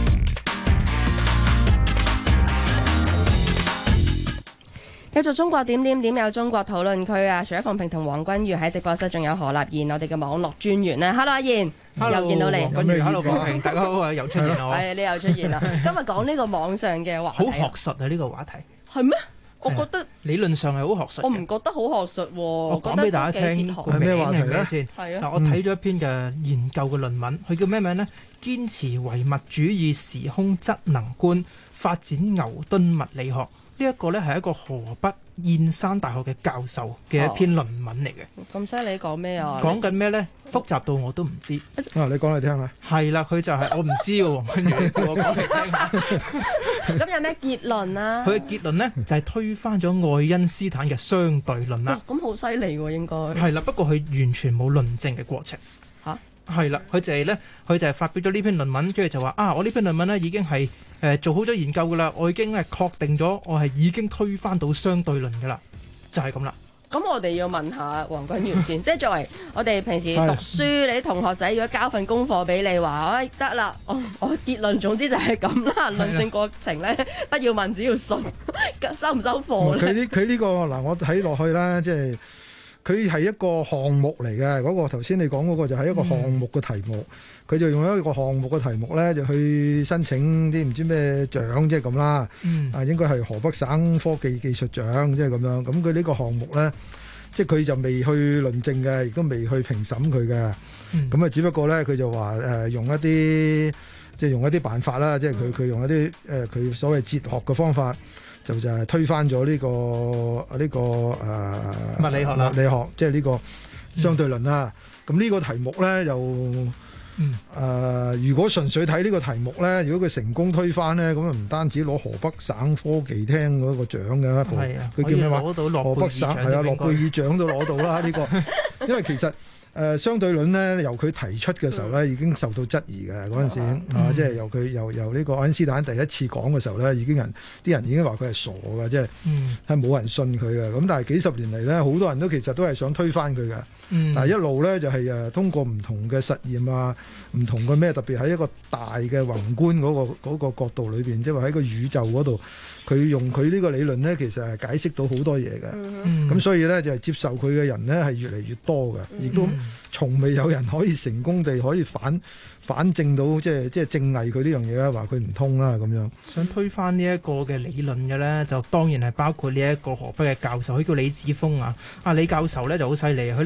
繼續中國點點點有中國討論區啊！除咗鳳平同黃君如喺直播室，仲有何立彥，我哋嘅網絡專員咧。Hello， 阿彥，又見到你。
Hello， 鳳平，大家好啊，又出現啦。
係你又出現啦。今日講呢個網上嘅話題。
好學術啊！呢個話題。
係咩？我覺得
理論上係好學術。
我唔覺得好學術喎。
我講俾大家聽個名係咩先？嗱，我睇咗一篇嘅研究嘅論文，佢叫咩名呢？堅持唯物主義時空質能觀，發展牛頓物理學。呢一個咧係一個河北燕山大學嘅教授嘅一篇論文嚟嘅。
咁犀利講咩啊？
講緊咩咧？複雜到我都唔知。
你講嚟聽下。係
啦，佢就係我唔知喎，跟住你叫我講嚟聽下。
咁有咩結論啊？
佢嘅結論咧就係推翻咗愛因斯坦嘅相對論啦。
咁好犀利喎，應該。
係啦，不過佢完全冇論證嘅過程。
嚇？
係啦，佢就係發表咗呢篇論文，跟住就話我呢篇論文咧已經係做好咗研究噶啦，我已經係確定咗，我係已經推翻到相對論噶啦，就係咁啦。
咁我哋要問下黃君如先，即係作為我哋平時讀書，你啲同學仔如果交份功課俾你話，喂得啦，我結論總之就係咁啦，論證過程咧不要問，只要信，收唔收貨咧？
佢呢個嗱，我睇落去啦，即係。佢係一個項目嚟嘅，嗰個頭先你講嗰個就係一個項目嘅題目，佢就用一個項目嘅題目咧，就去申請啲唔知咩獎，即係咁啦。應該係河北省科技技術獎，即係咁樣。咁佢呢個項目咧，即係佢就未去論證嘅，亦都未去評審佢嘅。咁只不過咧，佢就話用一啲即係用一啲辦法啦，即係佢用一啲佢所謂哲學嘅方法。就係推翻咗呢個物理學即係呢個相對論啦。咁呢個題目咧又如果純粹睇呢個題目咧，如果佢成功推翻咧，咁唔單止攞河北省科技廳嗰個獎嘅，佢叫咩話？河北省係啊，諾貝爾獎都攞到啦呢個，因為其實。相對論咧，由佢提出嘅時候咧，已經受到質疑嘅嗰陣時，即係由呢個愛因斯坦第一次講嘅時候咧，啲人已經話佢係傻嘅，即係冇人信佢嘅。咁但係幾十年嚟咧，好多人都其實都係想推翻佢嘅。但係一路咧就係通過唔同嘅實驗啊，唔同嘅咩，特別喺一個大嘅宏觀嗰個角度裏邊，即係話喺個宇宙嗰度， 佢用佢呢個理論呢，其實係解釋到好多嘢嘅。咁所以呢，就係接受佢嘅人呢，係越嚟越多嘅，亦都從未有人可以成功地可以反證到即係證偽佢呢樣嘢啦，話佢唔通啦咁樣。
想推翻呢一個嘅理論嘅咧，就當然係包括呢一個河北嘅教授，佢叫李子峰啊。李教授咧就好犀利，佢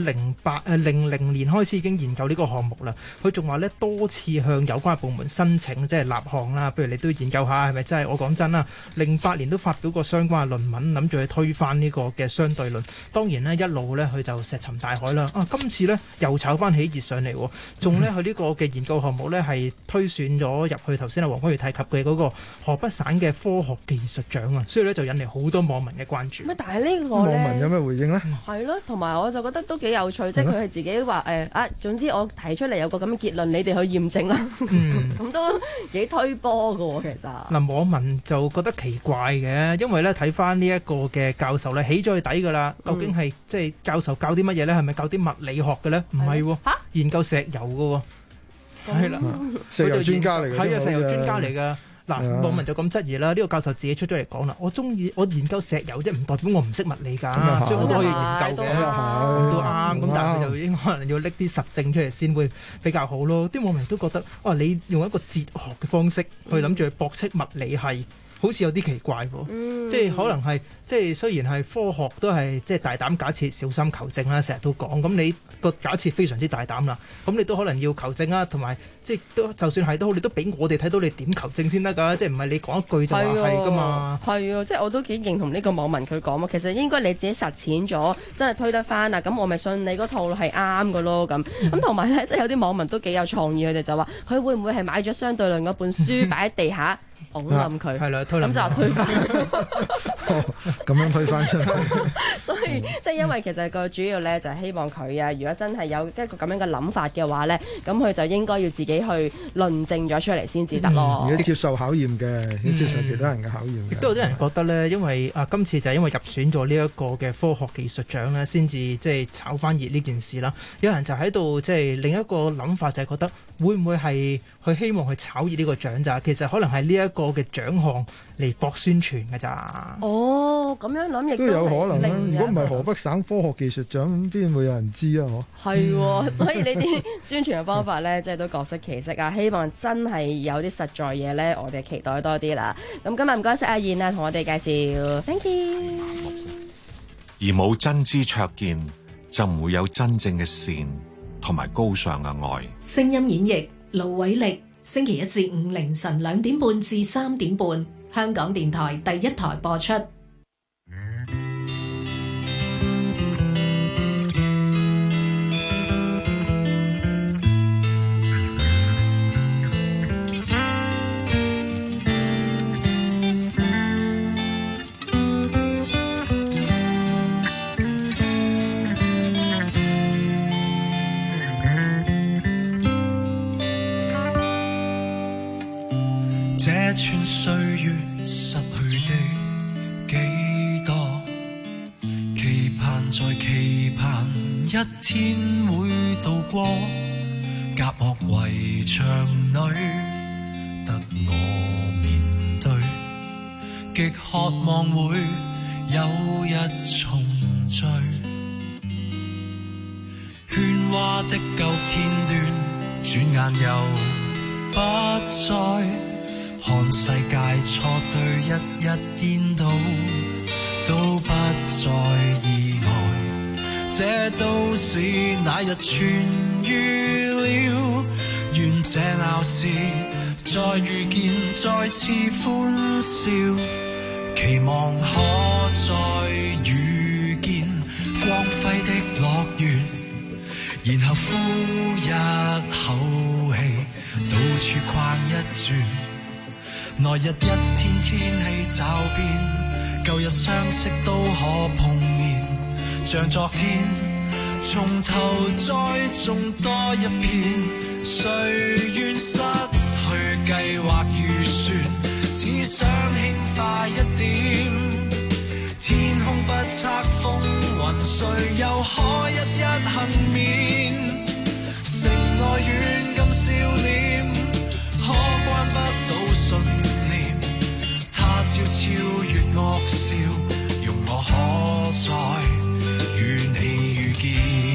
00年開始已經研究呢個項目啦。佢仲話咧多次向有關部門申請，即係立項啦。不如你都研究下係咪真係？我講真啦，08年都發表過相關嘅論文，諗住去推翻呢個嘅相對論。當然呢，一路咧佢就石沉大海啦。今次咧又炒翻起熱上嚟，仲咧佢呢個嘅研究項目咧係推選咗入去頭先黃輝如提及嘅嗰個河北省嘅科學技術獎啊，所以咧就引嚟好多網民嘅關注。
但係呢個
網民有咩回應呢？
係咯，同埋我就覺得都幾有趣，即係佢係自己話總之我提出嚟有個咁嘅結論，你哋去驗證啦。咁都幾推波㗎喎，其實。嗱，網民就覺得奇怪嘅，因為咧睇翻呢一個嘅教授咧起咗去底㗎啦，究竟係即係教授教啲乜嘢咧？係咪教啲物理學嘅咧？唔係喎，研究石油㗎喎。係啦，
石油專家嚟嘅，
係啊，石油專家嚟㗎。嗱，網民就咁質疑啦。呢個教授自己出咗嚟講啦，我研究石油啫，唔代表我唔識物理㗎，所以我都可以研究嘅，都啱。咁但係佢就應該可能要拎啲實證出嚟先會比較好咯。啲網民都覺得，你用一個哲學嘅方式去諗住去駁斥物理係，好似有啲奇怪喎。即係可能係，即係雖然係科學都係即係大膽假設，小心求證啦。成日都講，咁你個假設非常之大膽啦，咁你都可能要求證啊，同埋即係都就算係都好，你都俾我哋睇到你點求證先得㗎，即係唔係你講一句就話係㗎嘛？係啊，即係我都幾認同呢個網民佢講嘛。其實應該你自己實踐咗，真係推得翻啊，咁我咪信你嗰套係啱㗎咯。咁同埋咧，即係有啲網民都幾有創意，佢哋就話佢會唔會係買咗相對論嗰本書擺喺地下？拱冧佢，係啦，咁就話推翻，
咁樣推翻出嚟。
所以即係因為其實個主要咧就係希望佢啊，如果真係有一個咁樣嘅諗法嘅話咧，咁佢就應該要自己去論證咗出嚟先至得咯。
如果接受考驗嘅，接受其他人嘅考驗嘅。
亦都有啲人覺得咧，因為今次就係因為入選咗呢一個嘅科學技術獎咧，先至即係炒翻熱呢件事啦。有人就喺度即係另一個諗法就係覺得會唔會係佢希望去炒熱呢個獎咋？其實可能係呢一個嘅獎項嚟博宣傳㗎咋？
哦，咁樣諗亦
都有可能啦。如果唔係河北省科學技術獎，邊會有人知啊？
係，所以呢啲宣傳嘅方法咧，即係都各色其色啊！希望真係有啲實在嘢咧，我哋期待多啲啦。咁今日唔該晒阿燕啊，同我哋介紹 ，thank you。
而冇真知灼見，就唔會有真正嘅善同埋高尚嘅愛。
聲音演繹盧偉力。星期一至五凌晨2點半至3點半，香港電台第一台播出。
這串歲月失去的幾多，期盼再期盼一天會度過，隔幕圍牆裏得我面對，極渴望會有日重聚，喧嘩的舊片段轉眼又不再，看世界錯對一一顛倒，都不再意外。這都是那日痊癒了，願這鬧市再遇見再次歡笑，期望可再遇見光輝的樂園，然後呼一口氣，到處逛一轉。來日一天天氣驟變，舊日相識都可碰面，像昨天從頭再種多一片。誰願失去計劃預算，只想輕快一點。天空不測風雲，誰又可一一幸免？城內軟禁笑臉，可關不到信念，他悄悄超越惡笑，容我可再與你遇見。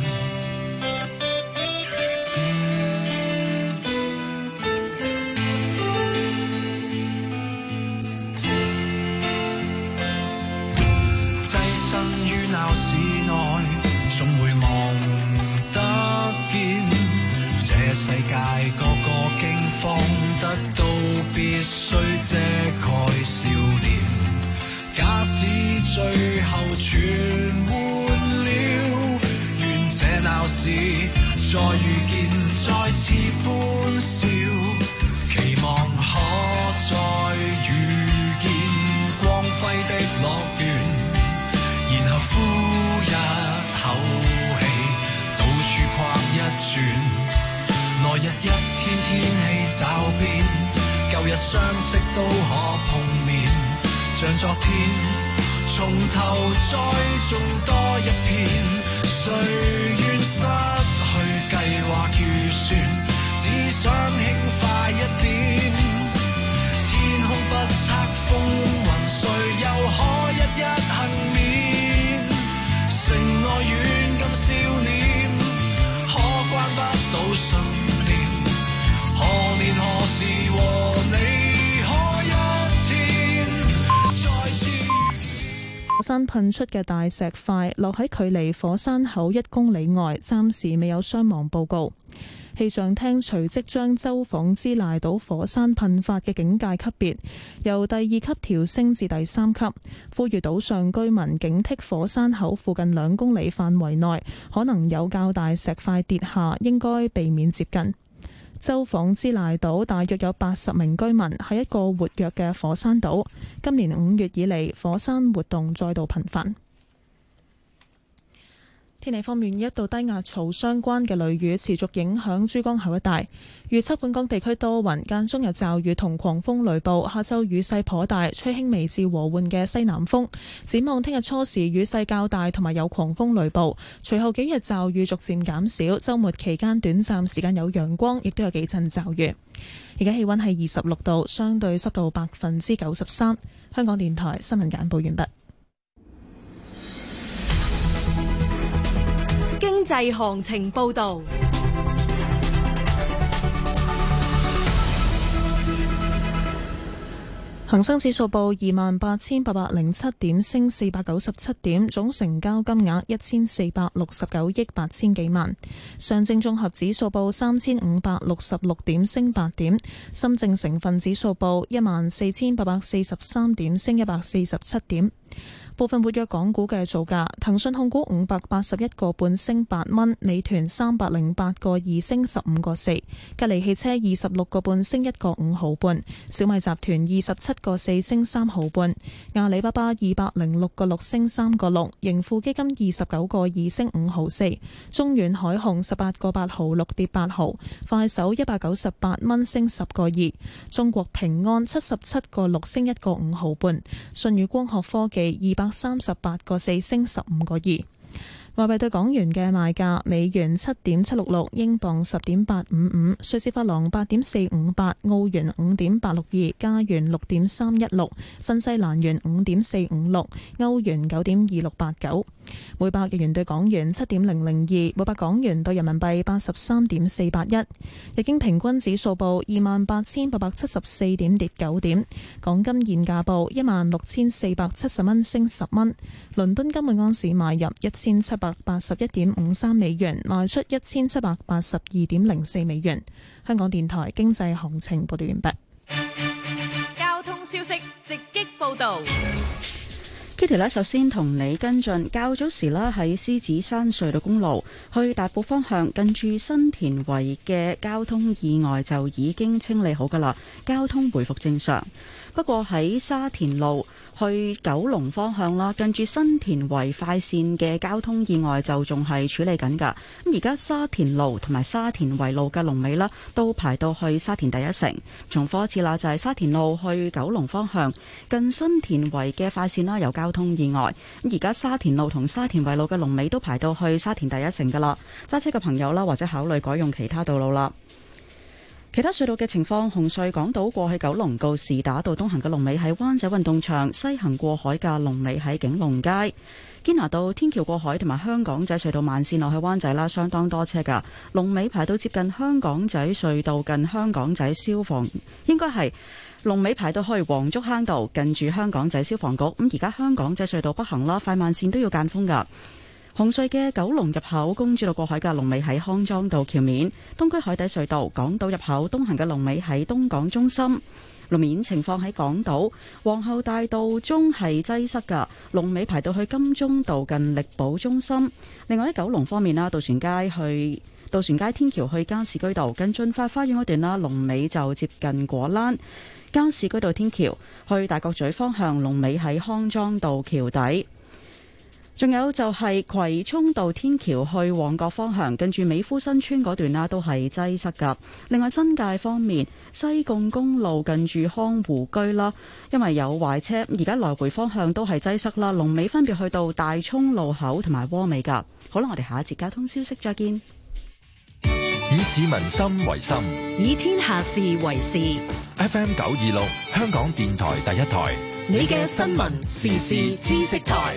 躋身於鬧市內，總會望得見這世界個個驚慌得到必須遮蓋笑臉，假使最後全換了，願這鬧市再遇見再次歡笑，期望可再遇見光輝的樂園，然後呼一口氣，到處逛一轉。來日一天天氣驟變，舊日相識都可碰面，像昨天從頭再種多一片。誰願失去計劃預算，只想輕快一點。天空不測風雲，誰又可一一幸免？城外軟禁少年，可關不到心念。何年何時和你可一天再次遇見？
火山噴出嘅大石塊落喺距離火山口1公里外，暫時未有傷亡報告。氣象廳隨即將周訪之賴島火山噴發嘅警戒級別由第2級調升至第3級，呼籲島上居民警惕火山口附近2公里範圍內可能有較大石塊跌下，應該避免接近。周訪之賴島大約有80名居民，係一個活躍嘅火山島。今年5月以嚟，火山活動再度頻繁。天氣方面，一道低壓槽相關嘅雷雨持續影響珠江口一帶。預測本港地區多雲，間中有驟雨同狂風雷暴，下晝雨勢頗大，吹輕微至和緩嘅西南風。展望聽日初時雨勢較大，同埋有狂風雷暴，隨後幾日驟雨逐漸減少，週末期間短暫時間有陽光，亦都有幾陣驟雨。而家氣溫係26度，相對濕度93%。香港電台新聞簡報完畢。
經濟行情報導。
恒生指數報28,807點，升497點，總成交金額1469億8000幾萬。上證綜合指數報3566點，升8點。深證成分指數報14843點，升147點。部分活躍港股嘅造價：騰訊控股581個半升8蚊，美團308個2升15個4，吉利汽車26個半升1個5毫半，小米集團27個4升3毫半，阿里巴巴206個6升3個6，盈富基金29個2升5毫4，中遠海控18個8毫6跌8毫，快手198蚊升10個2，中國平安77個6升1個5毫半，舜宇光學科技238個4升15個2。外幣對港元嘅賣價：美元7.766，英鎊10.855，瑞士法郎8.458，澳元5.862，加元6.316，新西蘭元5.456，歐元9.2689。每百日元對港元7.002，每百港元對人民幣83.481。日經平均指數報28,874點，跌9點。港金現價報16,470蚊，升10蚊。倫敦金每盎司買入1781.53美元，賣出1782.04美元。香港電台經濟行情報道完畢。
交通消息直擊報道。
Kitty 咧，首先同你跟進，較早時啦喺獅子山隧道公路去大埔方向，近住新田圍嘅交通意外就已經清理好噶啦，交通回復正常。不過喺沙田路去九龍方向啦，近住新田圍快線嘅交通意外就仲係處理緊噶。咁而家沙田路同埋沙田圍路嘅龍尾啦，都排到去沙田第一城。重複一次啦，就係沙田路去九龍方向，近新田圍嘅快線啦有交通意外。咁而家沙田路同沙田圍路嘅龍尾都排到去沙田第一城噶啦。揸車嘅朋友啦，或者考慮改用其他道路啦。 其他隧道嘅情況，紅隧港島過去九龍告士打道東行嘅龍尾喺灣仔運動場，西行過海嘅龍尾喺景隆街。堅拿道天橋過海同埋香港仔隧道慢線落去灣仔啦，相當多車噶，龍尾排到接近香港仔隧道近香港仔消防，應該係龍尾排到去黃竹坑道近住香港仔消防局。咁而家香港仔隧道北行啦，快慢線都要間封噶。紅隧嘅九龍入口公主道過海嘅龍尾喺康莊道橋面，東區海底隧道港島入口東行嘅龍尾喺東港中心。路面情況喺港島皇后大道中係擠塞噶，龍尾排到去金鐘道近力寶中心。另外喺九龍方面啦，渡船街天橋去加士居道近駿發花園嗰段啦，龍尾就接近果欄。加士居道天橋去大角咀方向，龍尾喺康莊道橋底。仲有就係葵涌道天橋去旺角方向，近住美孚新村嗰段啦，都係擠塞噶。另外新界方面，西貢公路近住康湖居啦，因為有壞車，而家來回方向都係擠塞啦。龍尾分別去到大涌路口同埋窩美噶。好啦，我哋下一節交通消息再見。
以市民心為心，
以天下事為事。
FM 926，香港電台第一台，
你嘅新聞時事知識台。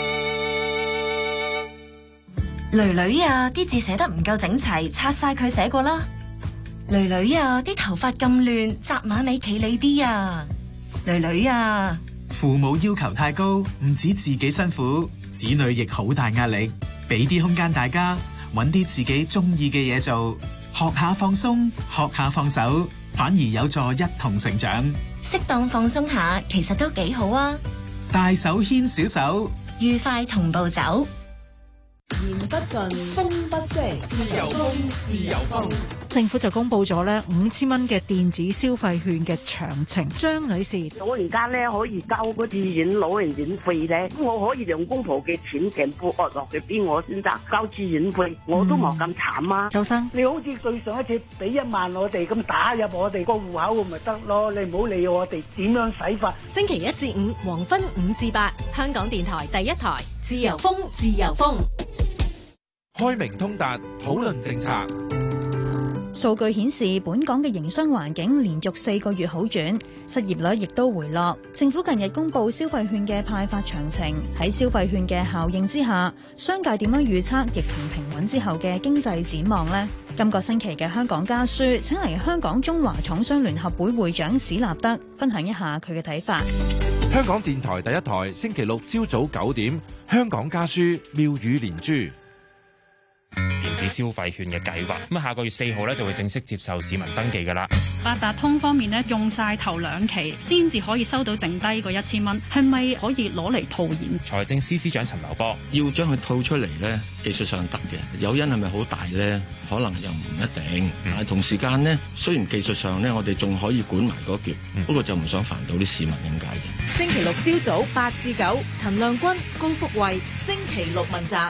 囡囡啊，啲字寫得唔夠整齊，拆晒佢寫過啦。囡囡啊，啲頭髮咁亂，紮馬尾企理啲啊。囡囡啊，
父母要求太高，唔止自己辛苦，子女亦好大壓力。俾啲空間大家，搵啲自己中意嘅嘢做，學下放鬆，學下放手，反而有助一同成長。
適當放鬆下，其實都幾好啊。
大手牽小手，
愉快同步走。
言不盡，風不息，自由風，自由風。
政府就公布咗咧5000蚊嘅電子消費券嘅詳情。張女士，
我而家咧可以交嗰啲院老人院費咧，我可以用公婆嘅錢全部壓落去俾我先得交住院費，我都冇咁慘啊！
周生，
你好似對上一次俾1萬我哋咁打入我哋個戶口咁咪得咯，你唔好理我哋點樣使法。
星期1至5黃昏5至8，香港電台第一台，自由風，自由風。
開明通達，討論政策。
數據顯示，本港嘅營商環境連續4個月好轉，失業率亦都回落。政府近日公布消費券嘅派發詳情，喺消費券嘅效應之下，商界點樣預測疫情平穩之後嘅經濟展望呢？今個星期嘅香港家書，請嚟香港中華廠商聯合會會長史立德分享一下佢嘅睇法。
香港電台第一台，星期6朝早9點，香港家書妙語連珠。
電子消費券嘅計劃，咁下個月4號咧就會正式接受市民登記噶啦。
八達通方面咧，用晒頭2期先至可以收到剩低嗰1000蚊，係咪可以攞嚟套現？
財政司司長陳茂波
要將佢套出嚟咧，技術上得嘅，誘因係咪好大咧？可能又唔一定。但係同時間咧，雖然技術上咧，我哋仲可以管埋嗰橛，不過就唔想煩到啲市民咁解嘅。
星期6朝早8至9，陳亮君、高福慧，星期6問責。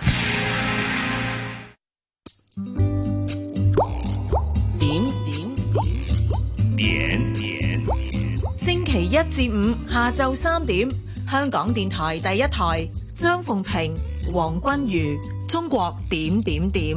點，
星期1至5下晝3點，香港電台第一台，張鳳平、黃君如，中國點點點。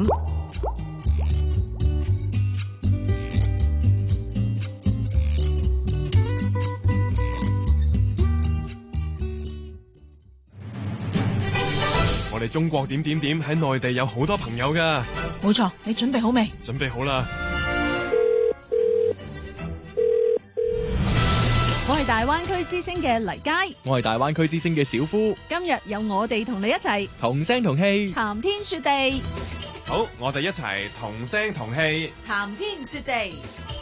我哋中國點點點喺內地有好多朋友噶。
冇錯，你準備好未？
準備好啦。
我係大灣區之星嘅黎佳，
我係大灣區之星嘅小夫。
今日有我哋同你一齊
同聲同氣，
談天說地。
好，我哋一齊同聲同氣，
談天說地。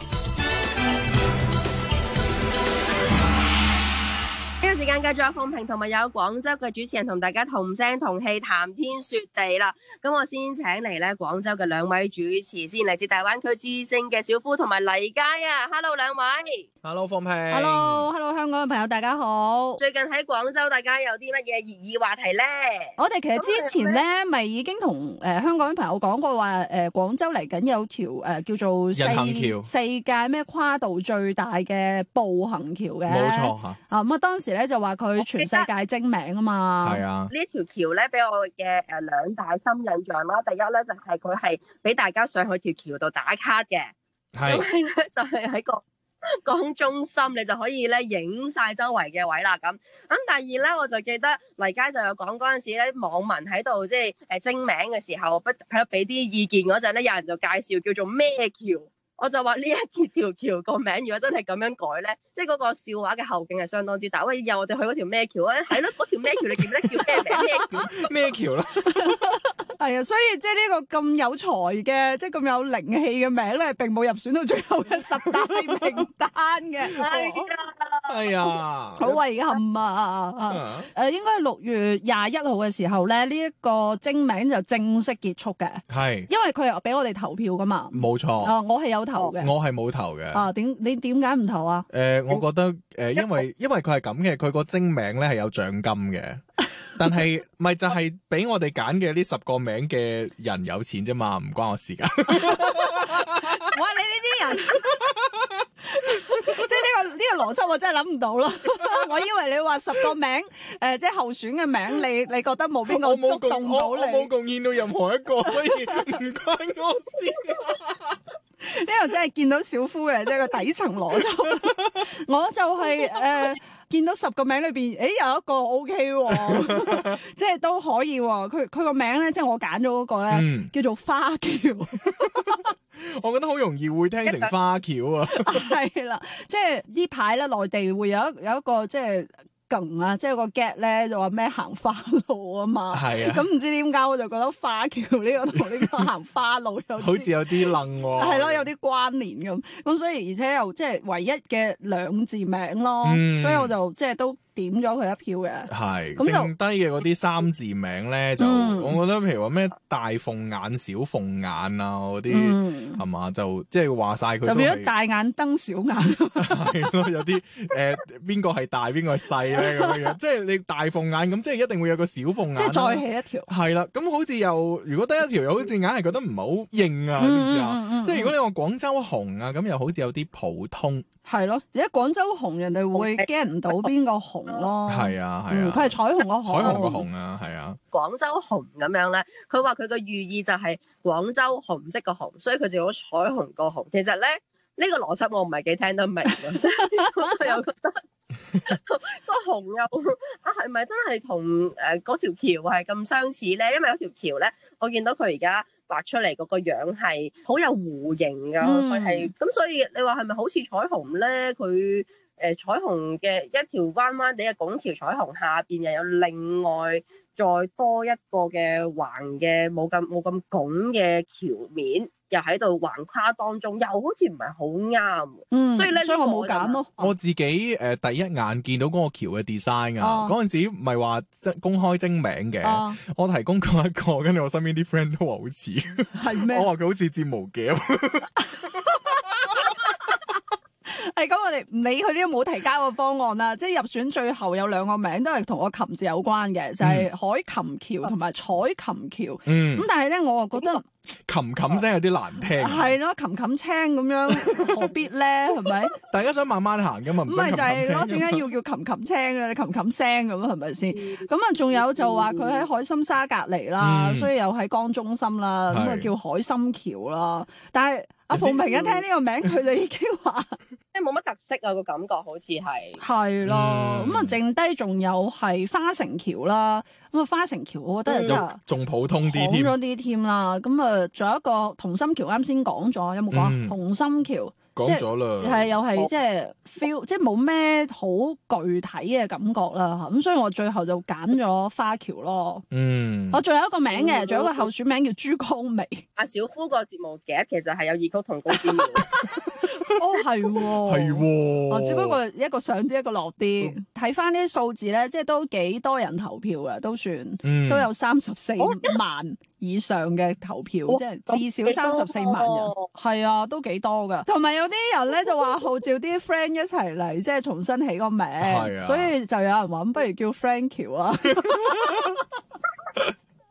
呢個時間繼續有鳳平同埋有廣州嘅主持人同大家同聲同氣談天說地啦。咁我先請嚟咧廣州嘅2位主持先，嚟自大灣區之星嘅小夫同埋黎佳啊。Hello 2位。
Hello 鳳平。
Hello 香港嘅朋友大家好。
最近喺廣州大家有啲乜嘢熱議話題咧？
我哋其實之前咧咪已經同香港嘅朋友講過話廣州嚟緊有條叫做世界咩跨度最大嘅步行橋嘅。
冇錯嚇。
咁啊當時咧就話佢全世界精名啊嘛。
係啊。
呢條橋咧俾我嘅2大深印象啦。第一咧就係佢係俾大家上去條橋度打卡嘅。
係
咁咧就係喺個港中心，你就可以咧影晒周圍嘅位啦。咁第二咧，我就記得黎佳就有講嗰陣時咧，網民喺度即係徵名嘅時候，喺度俾啲意見嗰陣咧，有人就介紹叫做咩橋。我就話呢一條橋個名，如果真係咁樣改咧，即係嗰個笑話嘅後勁係相當之大。喂，又我哋去嗰條咩橋啊？係咯，嗰條咩橋你記唔記得叫咩名？咩橋？
咩橋啦？
係啊，所以即係呢個咁有才嘅，即係咁有靈氣嘅名咧，並冇入選到最後嘅10大名單嘅。
係啊，
好遺憾啊！應該係6月21號嘅時候咧，呢一個徵名就正式結束嘅。
係，
因為佢係俾我哋投票噶嘛。
冇錯。
我係有投嘅。
我係冇投嘅。
你點解唔投啊？
我覺得因為佢係咁嘅，佢個徵名咧係有獎金嘅。但係咪就係俾我哋揀嘅呢10個名嘅人有錢啫嘛，唔關我事㗎。
哇！你呢啲人，即係呢個邏輯，我真係諗唔到咯。我以為你話10個名，即係候選嘅名，你覺得冇邊個觸動到你？
我冇貢獻到任何一個，所以唔關我事。
呢個真係見到小夫嘅，即係個底層邏輯。我就係見到10個名裏邊，有一個 OK 喎，即係都可以喎。佢個名咧，即係我揀咗嗰個咧，叫做花橋。
我覺得好容易會聽成花橋啊。
係啦，即係呢排咧，內地會有一個即係。啊，即係個 get 咧就話咩行花路啊嘛，係啊，咁唔知點解我就覺得花橋呢個同呢個行花路有
好似有啲愣喎，
係咯，有啲關聯咁所以而且又即係唯一嘅2字名咯，所以我就即係都點咗佢一票嘅。
係，
咁
剩低嘅嗰啲3字名咧就我覺得譬如話咩大鳳眼、小鳳眼啊嗰啲係嘛，就即係話晒佢就變咗
大眼瞪小眼，
係咯，有啲邊個係大邊個係細咧？咁樣，即係你大鳳眼咁，即係一定會有個小鳳眼，
即係再起一條。
係啦，咁好似又如果得一條，又好似硬係覺得唔係好應啊，知唔知啊？即係如果你話廣州紅啊，咁又好似有啲普通。
係咯，而家廣州紅人哋會 get 唔到邊個紅咯。
係啊係啊，
佢係彩虹個紅。
彩虹個紅啊，係啊。
廣州紅咁樣咧，佢話佢個寓意就係廣州紅色個紅，所以佢就用咗彩虹個紅。其實咧呢個邏輯我唔係幾聽得明嘅，即係我又覺得。個紅又係咪真係同嗰條橋係咁相似咧？因為有條橋咧，我見到佢而家畫出嚟嗰個樣係好有弧形噶，佢係咁，所以你話係咪好似彩虹咧？佢彩虹嘅一條彎彎地嘅拱橋，彩虹下邊又有另外再多一個嘅橫嘅冇咁拱嘅橋面。又喺度橫跨當中，又好似唔係好啱，所以咧，
所以我冇揀咯。
我自己第一眼見到嗰個橋嘅 design 啊，嗰陣時唔係話公開徵名嘅，我提供過一個，跟住我身邊啲 friend 都話好似，係咩？我話佢好似節毛夾。
咁我哋唔理佢呢個冇提交個方案啦，即係入選最後有2個名都係同個琴字有關嘅，就係海琴橋同埋彩琴橋。咁但係咧，我就覺得
琴琴聲有啲難聽。
係咯，琴琴青咁樣何必咧？係咪？
大家想慢慢行噶嘛？唔係
就係咯，點解要叫琴琴青嘅？琴琴聲咁係咪先？咁啊，仲有就話佢喺海心沙隔離啦，所以又喺江中心啦，咁啊叫海心橋啦。但係阿鳳萍一聽呢個名，佢就已經話。
即係冇乜特色啊，個感覺好似
係咯，咁啊剩低仲有係花城橋啦，咁啊花城橋我覺得就
仲普通啲添，
好咗啲添啦，咁啊仲有一個同心橋，啱先講咗，有冇講同心橋？
講咗啦，
係又係即係 feel，即係冇咩好具體嘅感覺啦，咁所以我最後就揀咗花橋咯。我仲有一個名嘅，仲有一個候選名叫珠江眉。
阿小夫個節目夾其實係有異曲同工之妙。
係喎，只不過一個上啲，一個落啲。睇翻啲數字咧，即係都幾多人投票嘅，都算，都有34萬以上嘅投票，即係至少34萬人。係啊，都幾多噶。同埋有啲人咧就話號召啲 friend 一齊嚟，即係重新起個名，所以就有人話咁，不如叫 Frank 橋啊。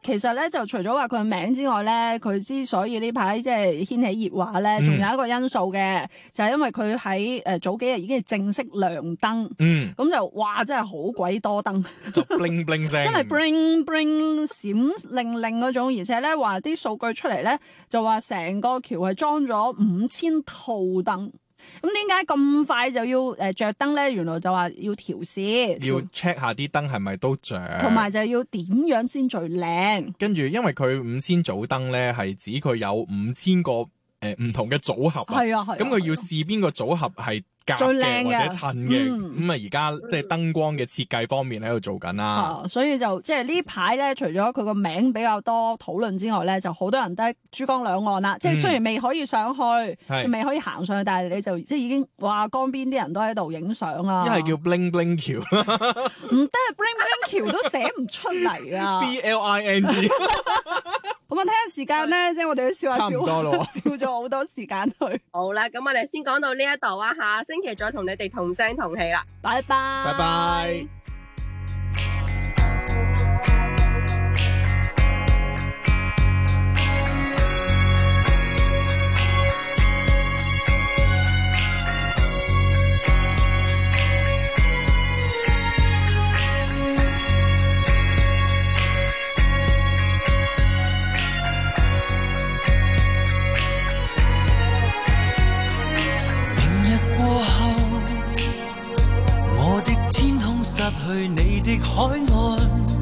其實咧就除咗話佢嘅名之外咧，佢之所以呢排即係掀起熱話咧，仲有一個因素嘅，就係因為佢喺早幾日已經係正式亮燈，咁就哇真係好鬼多燈，
就 bling bling 聲，
真係 bling bling 閃令令嗰種，而且咧話啲數據出嚟咧就話成個橋係裝咗5000套燈。咁點解咁快就要着燈咧？原來就話要調試，
要 check 下啲燈係咪都着，
同埋就要點樣先最靚。
跟住因為佢5000組燈咧，係指佢有5000個唔同嘅組合，
係啊，
咁佢要試邊個組合係夾嘅或者襯嘅，咁啊而家即係燈光嘅設計方面喺度做緊啦。
所以就即係呢排咧，除咗佢個名比較多討論之外咧，就好多人都喺珠江兩岸啦。即係雖然未可以上去，未可以行上去，但係你就即係已經哇江邊啲人都喺度影相啊。
一係叫 bling bling 橋，
唔得，bling bling 橋都寫唔出嚟啊。
BLING。
咁啊，睇下時間咧，即係我哋都笑下笑，
差唔多咯，
笑咗好多時間去。
好啦，咁我哋先講到呢一度啊，下星期再同你哋同聲同氣啦，
拜拜，
拜拜。
失去你的海岸，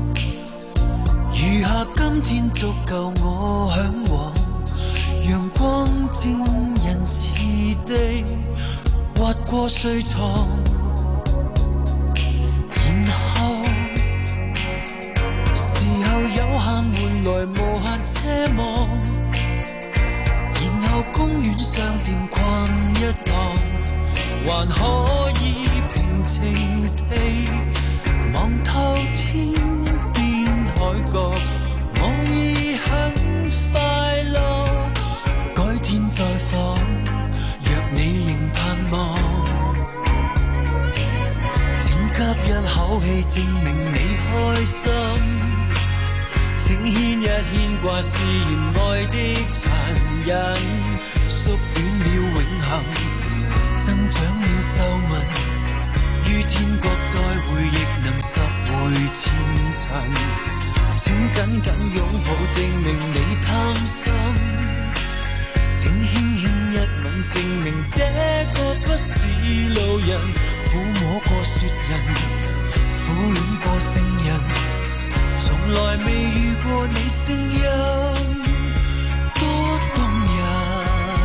餘下今天足夠我嚮往，陽光正仁慈地劃過睡床，然後時候有限換來無限奢望，然後公園商店逛一趟，還可以平靜地望透天邊海角，我已很快樂，改天再訪，若你仍盼望，請吸一口氣證明你開心，請牽一牽掛是嫌愛的殘忍，縮短了永恆，增長了皺紋，於天國再會亦能拾回前塵，請緊緊擁抱證明你貪心，請輕輕一吻證明這個不是路人，撫摸過雪人，苦戀過聖人，從來未遇過你聲音多動人。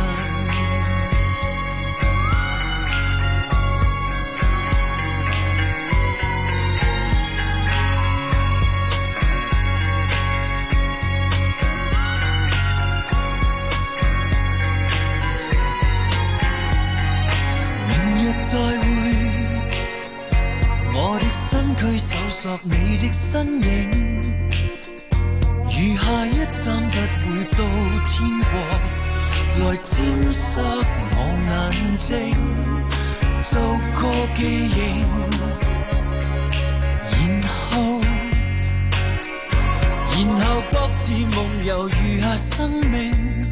再會，我的身軀搜索你的身影，餘下一站不會到天國，來沾濕我眼睛，做個記憶，然後各自夢遊餘下生命，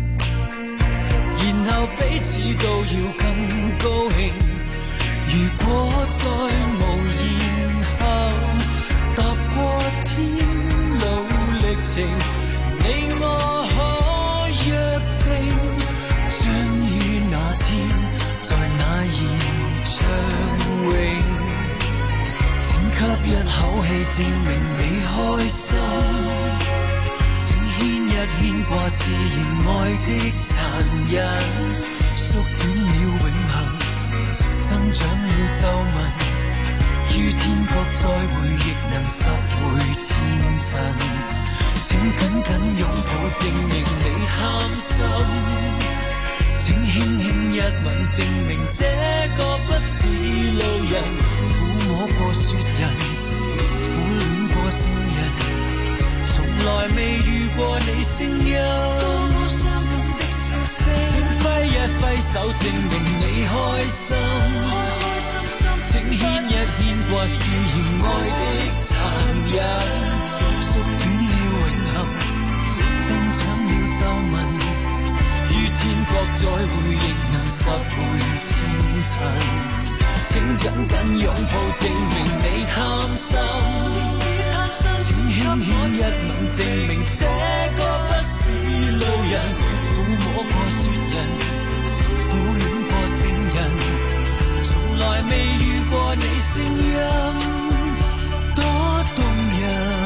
然後彼此都要更高興。如果再無言後，踏過天路歷程，你我可約定，將於那天在那兒暢泳。請吸一口氣證明你開心，請牽一牽掛是嫌愛的殘忍，縮短了永恆，增長了皺紋，於天國再會亦能拾回前塵，請緊緊擁抱證明你貪心，請輕輕一吻證明這個不是路人，撫摸過雪人，苦戀過聖人，從來未遇過你聲音多麼傷感的笑聲，請揮一揮手證明你開心，請牽一牽掛是嫌愛的殘忍，縮短了永恆， 再會亦能拾回前塵，請緊緊擁抱證明你貪心，請輕輕一吻證明這個不是路人，撫摸過雪人，苦戀過聖人，從來未遇過你聲音多動人。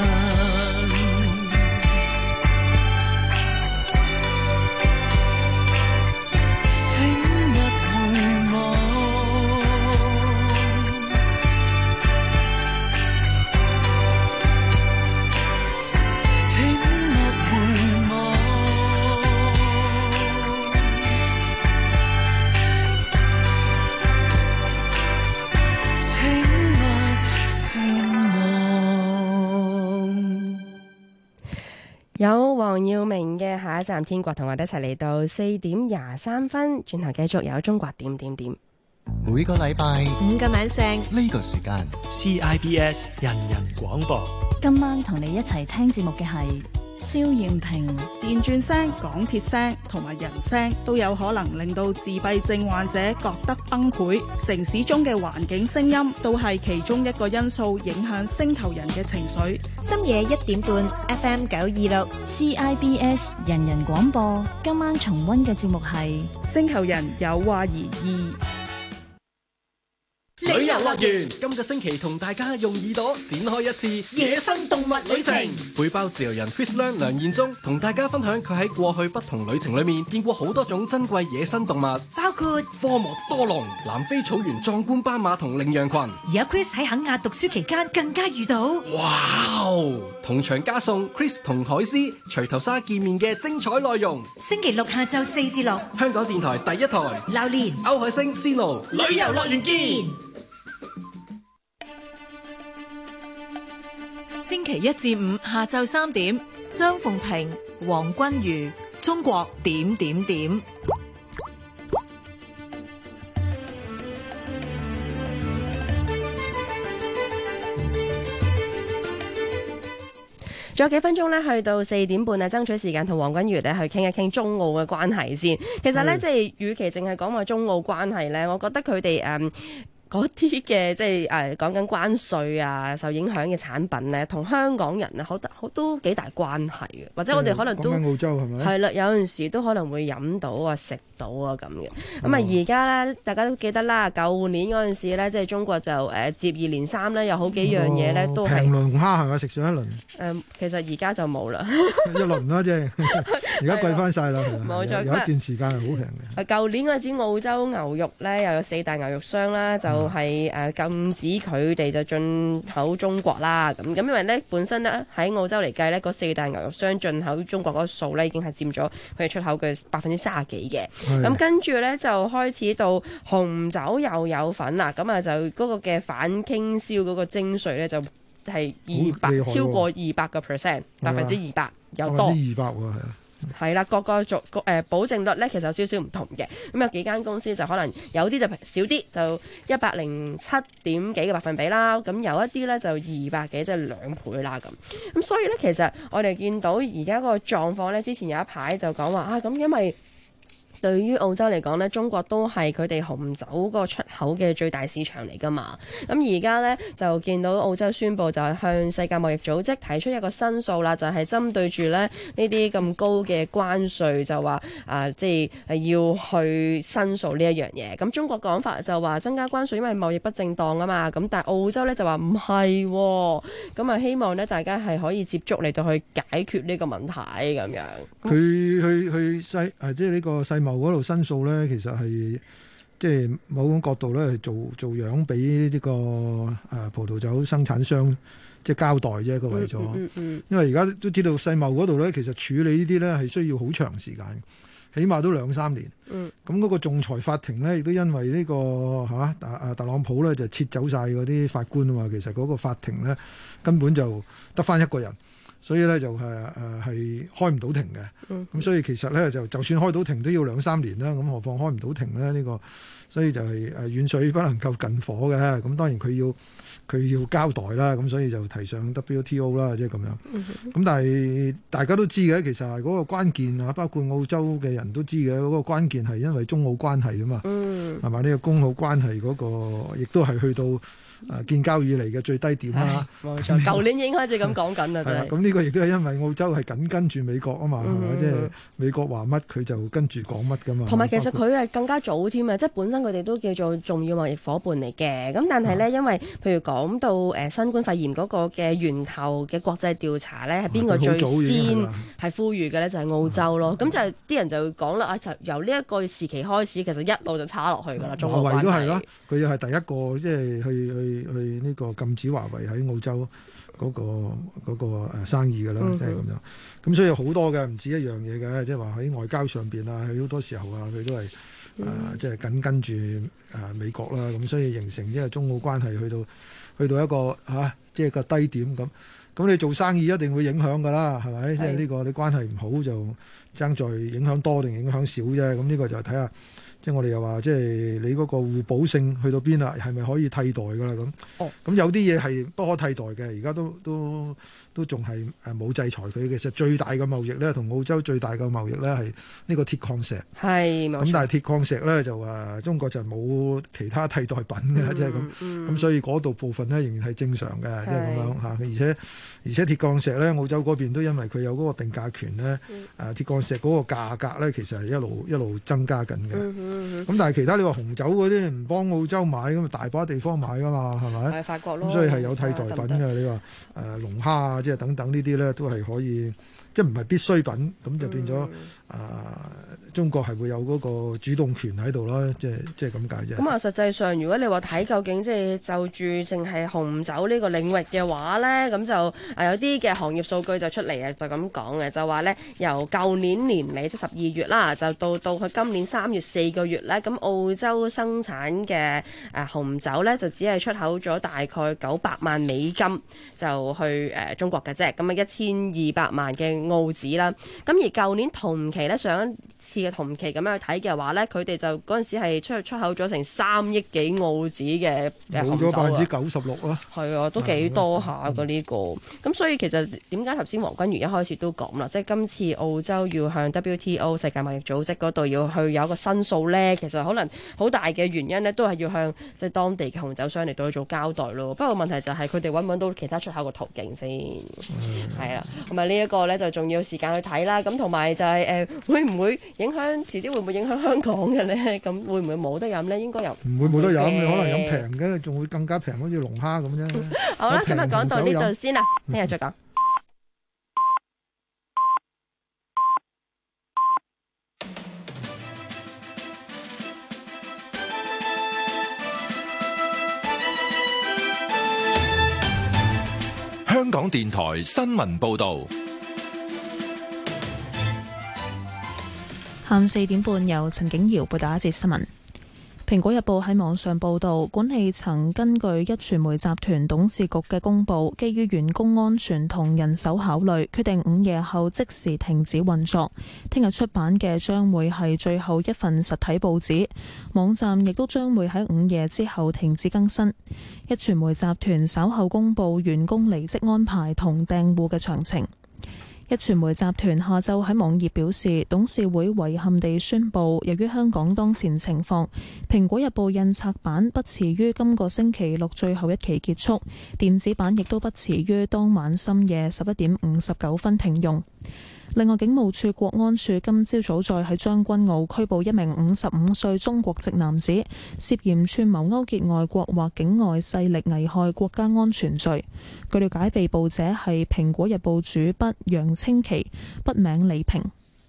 有黃耀明嘅下一站天國，同我哋一齊嚟到4:23，轉頭繼續有中國點點點。
每個禮拜
5個晚上
呢個時間
CIBS 人人廣播。
今晚同你一齊聽節目嘅係蕭艷平。
電鑽聲、港鐵聲同埋人聲都有可能令到自閉症患者覺得崩潰。城市中嘅環境聲音都係其中一個因素，影響星球人嘅情緒。
深夜1點半 FM 926
CIBS 人人廣播。今晚重溫嘅節目係
星球人有話而異。
旅遊樂園今個星期同大家用耳朵展開一次野生動物旅程，背包自由人 Chris 梁彥宗同大家分享佢喺過去不同旅程裏面見過好多種珍貴野生動物，
包括
科莫多龍、南非草原壯觀斑馬同羚羊群。
而阿 Chris 喺肯亞讀書期間更加遇到，
哇！同場加送 Chris 同海獅、錘頭鯊見面嘅精彩內容。
星期六下晝4至6，
香港電台第一台，
榴蓮、
歐海星、Sino 旅遊樂園見。
星期1至5下晝3點，張鳳平、黃君如，中國點點點。
仲有幾分鐘咧，去到4點半啊，爭取時間同黃君如咧去傾一傾中澳嘅關係先。其實咧，即係與其淨係講話中澳關係咧，我覺得佢哋嗰啲嘅即係講緊關稅啊，受影響嘅產品咧，同香港人啊好都幾大關係嘅，或者我哋可能都
澳洲係咪？
係啦，有陣時都可能會飲到啊、食到啊咁嘅。咁啊，而家咧大家都記得啦，舊年嗰陣時咧，即係中國就接二連三咧，有好幾樣嘢咧都係
平龍蝦係咪食咗一輪？
其實而家就冇啦，
一輪啦，即係而家貴翻晒啦。
冇錯，
有一段時間係好平嘅。
舊年嗰陣時澳洲牛肉咧又有4大牛肉商啦，就係禁止佢哋就進口中國啦。咁因為咧本身咧喺澳洲嚟計咧，嗰4大牛肉商進口中國嗰個數咧已經係佔咗佢哋出口嘅30%幾嘅。咁跟住咧就開始到紅酒又有份啦。咁啊就嗰個嘅反傾銷嗰個徵稅咧就係超過200%，200%有多。
200%喎，係啊。
係啦，各個保證率咧其實有少少唔同嘅，咁有幾間公司就可能有啲就少啲，就107點幾嘅百分比啦，咁有一啲咧就200幾，即係2倍啦咁所以咧其實我哋見到而家個狀況咧，之前有一排就講話咁因為對於澳洲嚟講咧，中國都係佢哋紅酒個出口嘅最大市場嚟㗎嘛。咁而家咧就見到澳洲宣布就係向世界貿易組織提出一個申訴啦，就係針對住咧呢啲咁高嘅關稅，就話即係要去申訴呢一樣嘢。咁中國講法就話增加關稅，因為貿易不正當啊嘛。咁但係澳洲咧就話唔係，咁啊希望咧大家係可以接觸嚟到去解決呢個問題咁樣。
佢去即係呢個世貿嗰度申訴咧，其實係即係某種角度咧，係做樣俾呢個葡萄酒生產商即係交代啫，佢為咗。因為而家都知道世貿嗰度咧，其實處理呢啲咧係需要好長時間，起碼都2-3年。咁嗰個仲裁法庭咧，亦都因為呢個特朗普咧就撤走晒嗰啲法官啊嘛，其實嗰個法庭咧根本就得返一個人。所以咧就係開唔到庭嘅，咁所以其實咧就算開到庭都要2-3年啦，咁何況開唔到庭咧？呢個所以就係遠水不能夠近火嘅，咁當然佢要佢要交代啦，咁所以就提上 WTO 啦，即係咁樣。咁但係大家都知嘅，其實係嗰個關鍵啊，包括澳洲嘅人都知嘅，嗰個關鍵係因為中澳關係啊嘛，係嘛？呢個公澳關係嗰個亦都係去到建交以嚟嘅最低點啦。
冇錯，舊年已經開始咁講緊啦，真係。
咁呢個亦都係因為澳洲係緊跟住美國啊嘛，係咪？即係美國話乜佢就跟住講乜噶嘛。
同埋其實佢係更加早添啊，即係本身佢哋都叫做重要貿易夥伴嚟嘅。咁但係咧，因為譬如講到新冠肺炎嗰個嘅源頭嘅國際調查咧，係邊個最先係呼籲嘅咧？就係澳洲咯。咁就啲人就會講啦，就由呢一個時期開始，其實一路就叉落去㗎啦。中澳關係
華為都係啦，佢又係第一個即係去呢個禁止華為喺澳洲嗰個生意㗎啦，即係咁樣。咁所以好多嘅唔止一樣嘢嘅，即係話喺外交上邊啊，好多時候啊，佢都係即係緊跟住美國啦。咁所以形成即係中澳關係去到一個即係個低點咁。咁你做生意一定會影響㗎啦，係咪？即係呢個你關係唔好就爭在影響多定影響少啫。咁呢個就睇下。即係我哋又話，即係你嗰個互補性去到邊啦？係咪可以替代㗎啦？咁有啲嘢係不可替代嘅，而家都仲係冇制裁佢。其實最大嘅貿易咧，同澳洲最大嘅貿易咧係呢個鐵礦石。
係冇錯。
咁但係鐵礦石咧就話中國就冇其他替代品嘅，即係咁。咁所以嗰度部分咧仍然係正常嘅，即係咁樣嚇。而且鐵礦石咧，澳洲嗰邊都因為佢有嗰個定價權咧，鐵礦石嗰個價格咧其實係一路增加緊嘅。咁但係其他你話紅酒嗰啲唔幫澳洲買咁啊，大把地方買噶嘛，係咪？
係法國咯。
咁所以係有替代品嘅。你話龍蝦啊，即係等等呢啲咧，都係可以，即係唔係必需品，咁就變咗中國係會有嗰個主動權喺度啦，即係咁解啫。
咁實際上如果你話睇究竟即係就住淨係紅酒呢個領域嘅話咧，咁就有啲嘅行業數據就出嚟啊，就咁講嘅，就話咧由舊年年尾即係12月啦，就到去今年3月4個月咧，咁澳洲生產嘅紅酒咧就只係出口咗大概900萬美金就去中國嘅啫，咁1200萬嘅澳紙啦。咁而舊年同期咧，上一次嘅同期咁樣去睇嘅話咧，佢哋就嗰陣時係出口咗成3億幾澳紙嘅紅酒啊，
冇咗96%啦。
係啊，都幾多下嘅呢個。咁所以其實點解頭先黃君如一開始都講啦，即係今次澳洲要向 WTO 世界貿易組織嗰度要去有一個申訴咧，其實可能好大嘅原因咧，都係要向即係當地嘅紅酒商嚟到去做交代咯。不過問題就係佢哋揾唔揾到其他出口嘅途徑先，係啦。同埋呢一個咧就仲要時間去睇啦。咁同埋就係會唔會影響遲啲會唔會影響香港嘅咧？咁會唔會冇得飲咧？應該又
唔會冇得飲，你可能飲平嘅，仲會更加平，好似龍蝦咁啫。
好啦，今日講到呢度先啦，聽日再講。
香港電台新聞報導。
下午4點半，由陳景瑤報道一節新聞。蘋果日報喺網上報導，管理層根據壹傳媒集團董事局嘅公佈，基於員工安全同人手考慮，決定午夜後即時停止運作。聽日出版嘅將會係最後一份實體報紙，網站亦都將會喺午夜之後停止更新。壹傳媒集團稍後公佈員工離職安排同訂戶嘅詳情。壹傳媒集團下晝喺網頁表示，董事會遺憾地宣布，由於香港當前情況，蘋果日報印刷版不遲於今個星期六最後一期結束，電子版亦都不遲於當晚深夜11點59分停用。另外，警務處國安處今朝早再喺將軍澳拘捕一名55歲中國籍男子，涉嫌串謀勾結外國或境外勢力危害國家安全罪。據了解，被捕者係蘋果日報主筆楊清奇，筆名李平。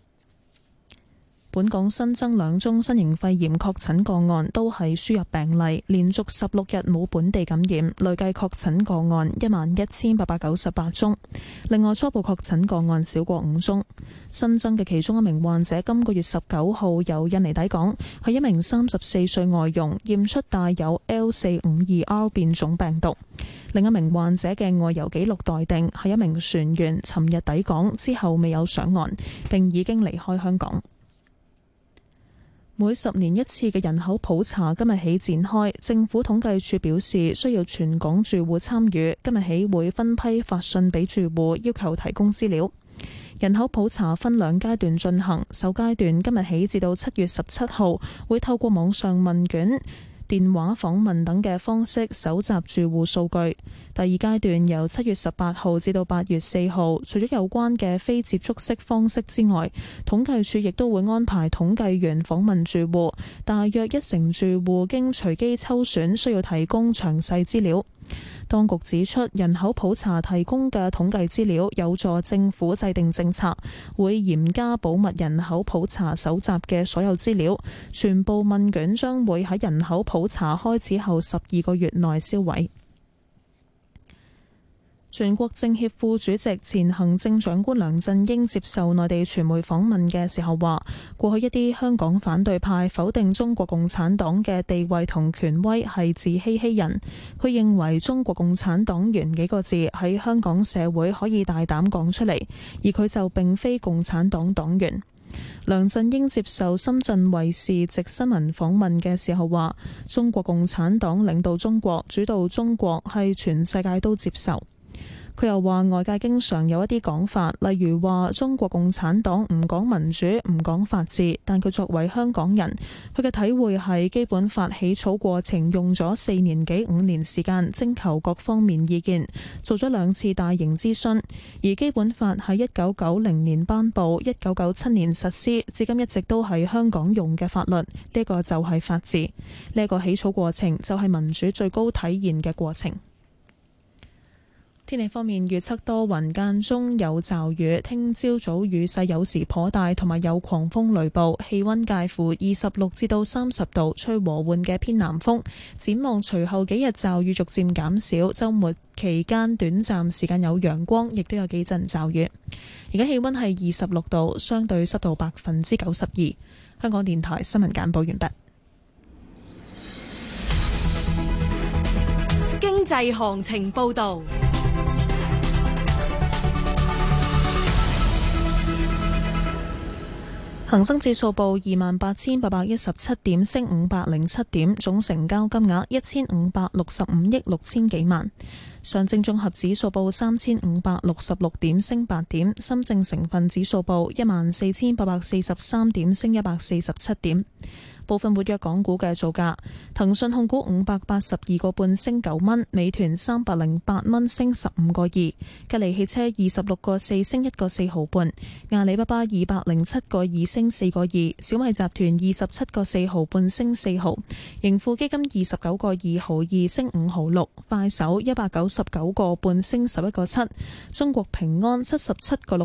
本港新增2宗新型肺炎確診個案，都係輸入病例，連續16日冇本地感染，累計確診個案11,898宗。另外，初步確診個案少過5宗。新增嘅其中一名患者今個月19號由印尼抵港，係一名34歲外傭，驗出帶有 L452R 變種病毒。另一名患者嘅外遊記錄待定，係一名船員，尋日抵港之後未有上岸，並已經離開香港。 每10年一次嘅人口普查今日起展開，政府統計處表示需要全港住戶參與，今日起會分批發信俾住戶，要求提供資料。人口普查分2階段進行，首階段今日起至到7月17號，會透過網上問卷、電話訪問等嘅方式搜集住戶數據。第2階段由7月18號至到8月4號，除咗有關嘅非接觸式方式之外，統計處亦都會安排統計員訪問住戶，大約1成住戶經隨機抽選，需要提供詳細資料。當局指出，人口普查提供嘅統計資料有助政府制定政策，會嚴加保密人口普查搜集嘅所有資料，全部問卷將會喺人口普查開始後12個月內銷毀。全國政協副主席、前行政長官梁振英接受內地傳媒訪問嘅時候話，過去一啲香港反對派否定中國共產黨嘅地位同權威係自欺欺人。佢認為中國共產黨員幾個字喺香港社會可以大膽講出嚟，而佢就並非共產黨黨員。梁振英接受深圳衛視直新聞訪問嘅時候話，中國共產黨領導中國、主導中國係全世界都接受。佢又話，外界經常有一啲講法，例如話中國共產黨唔講民主、唔講法治，但佢作為香港人，佢嘅體會係基本法起草過程用咗4年幾5年時間徵求各方面意見，做咗2次大型諮詢，而基本法喺1990年頒布，1997年實施，至今一直都係香港用嘅法律，呢個就係法治，呢個起草過程就係民主最高體現嘅過程。天氣方面，預測多雲間中有驟雨，聽朝早雨勢有時頗大，同埋有狂風雷暴，氣溫介乎26至到30度，吹和緩嘅偏南風。展望隨後幾日驟雨逐漸減少，周末期間短暫時間有陽光，亦都有幾陣驟雨。而家氣溫係26度，相對濕度92%。香港電台新聞簡報完畢。
經濟行情報道。
恒生指數報28,817點，升507點，總成交金額1565億6千幾萬。上證綜合指數報3566點，升8點。深證成分指數報14,843點，升147點。部分活躍港股嘅造價：騰訊控股582個半升9蚊，美團308蚊升15個2，吉利汽車26個4升1個4毫半，阿里巴巴207個2升4個2，小米集團27個4毫半升4毫，盈富基金29個2毫2升5毫6，快手199個半升11個7，中國平安77個6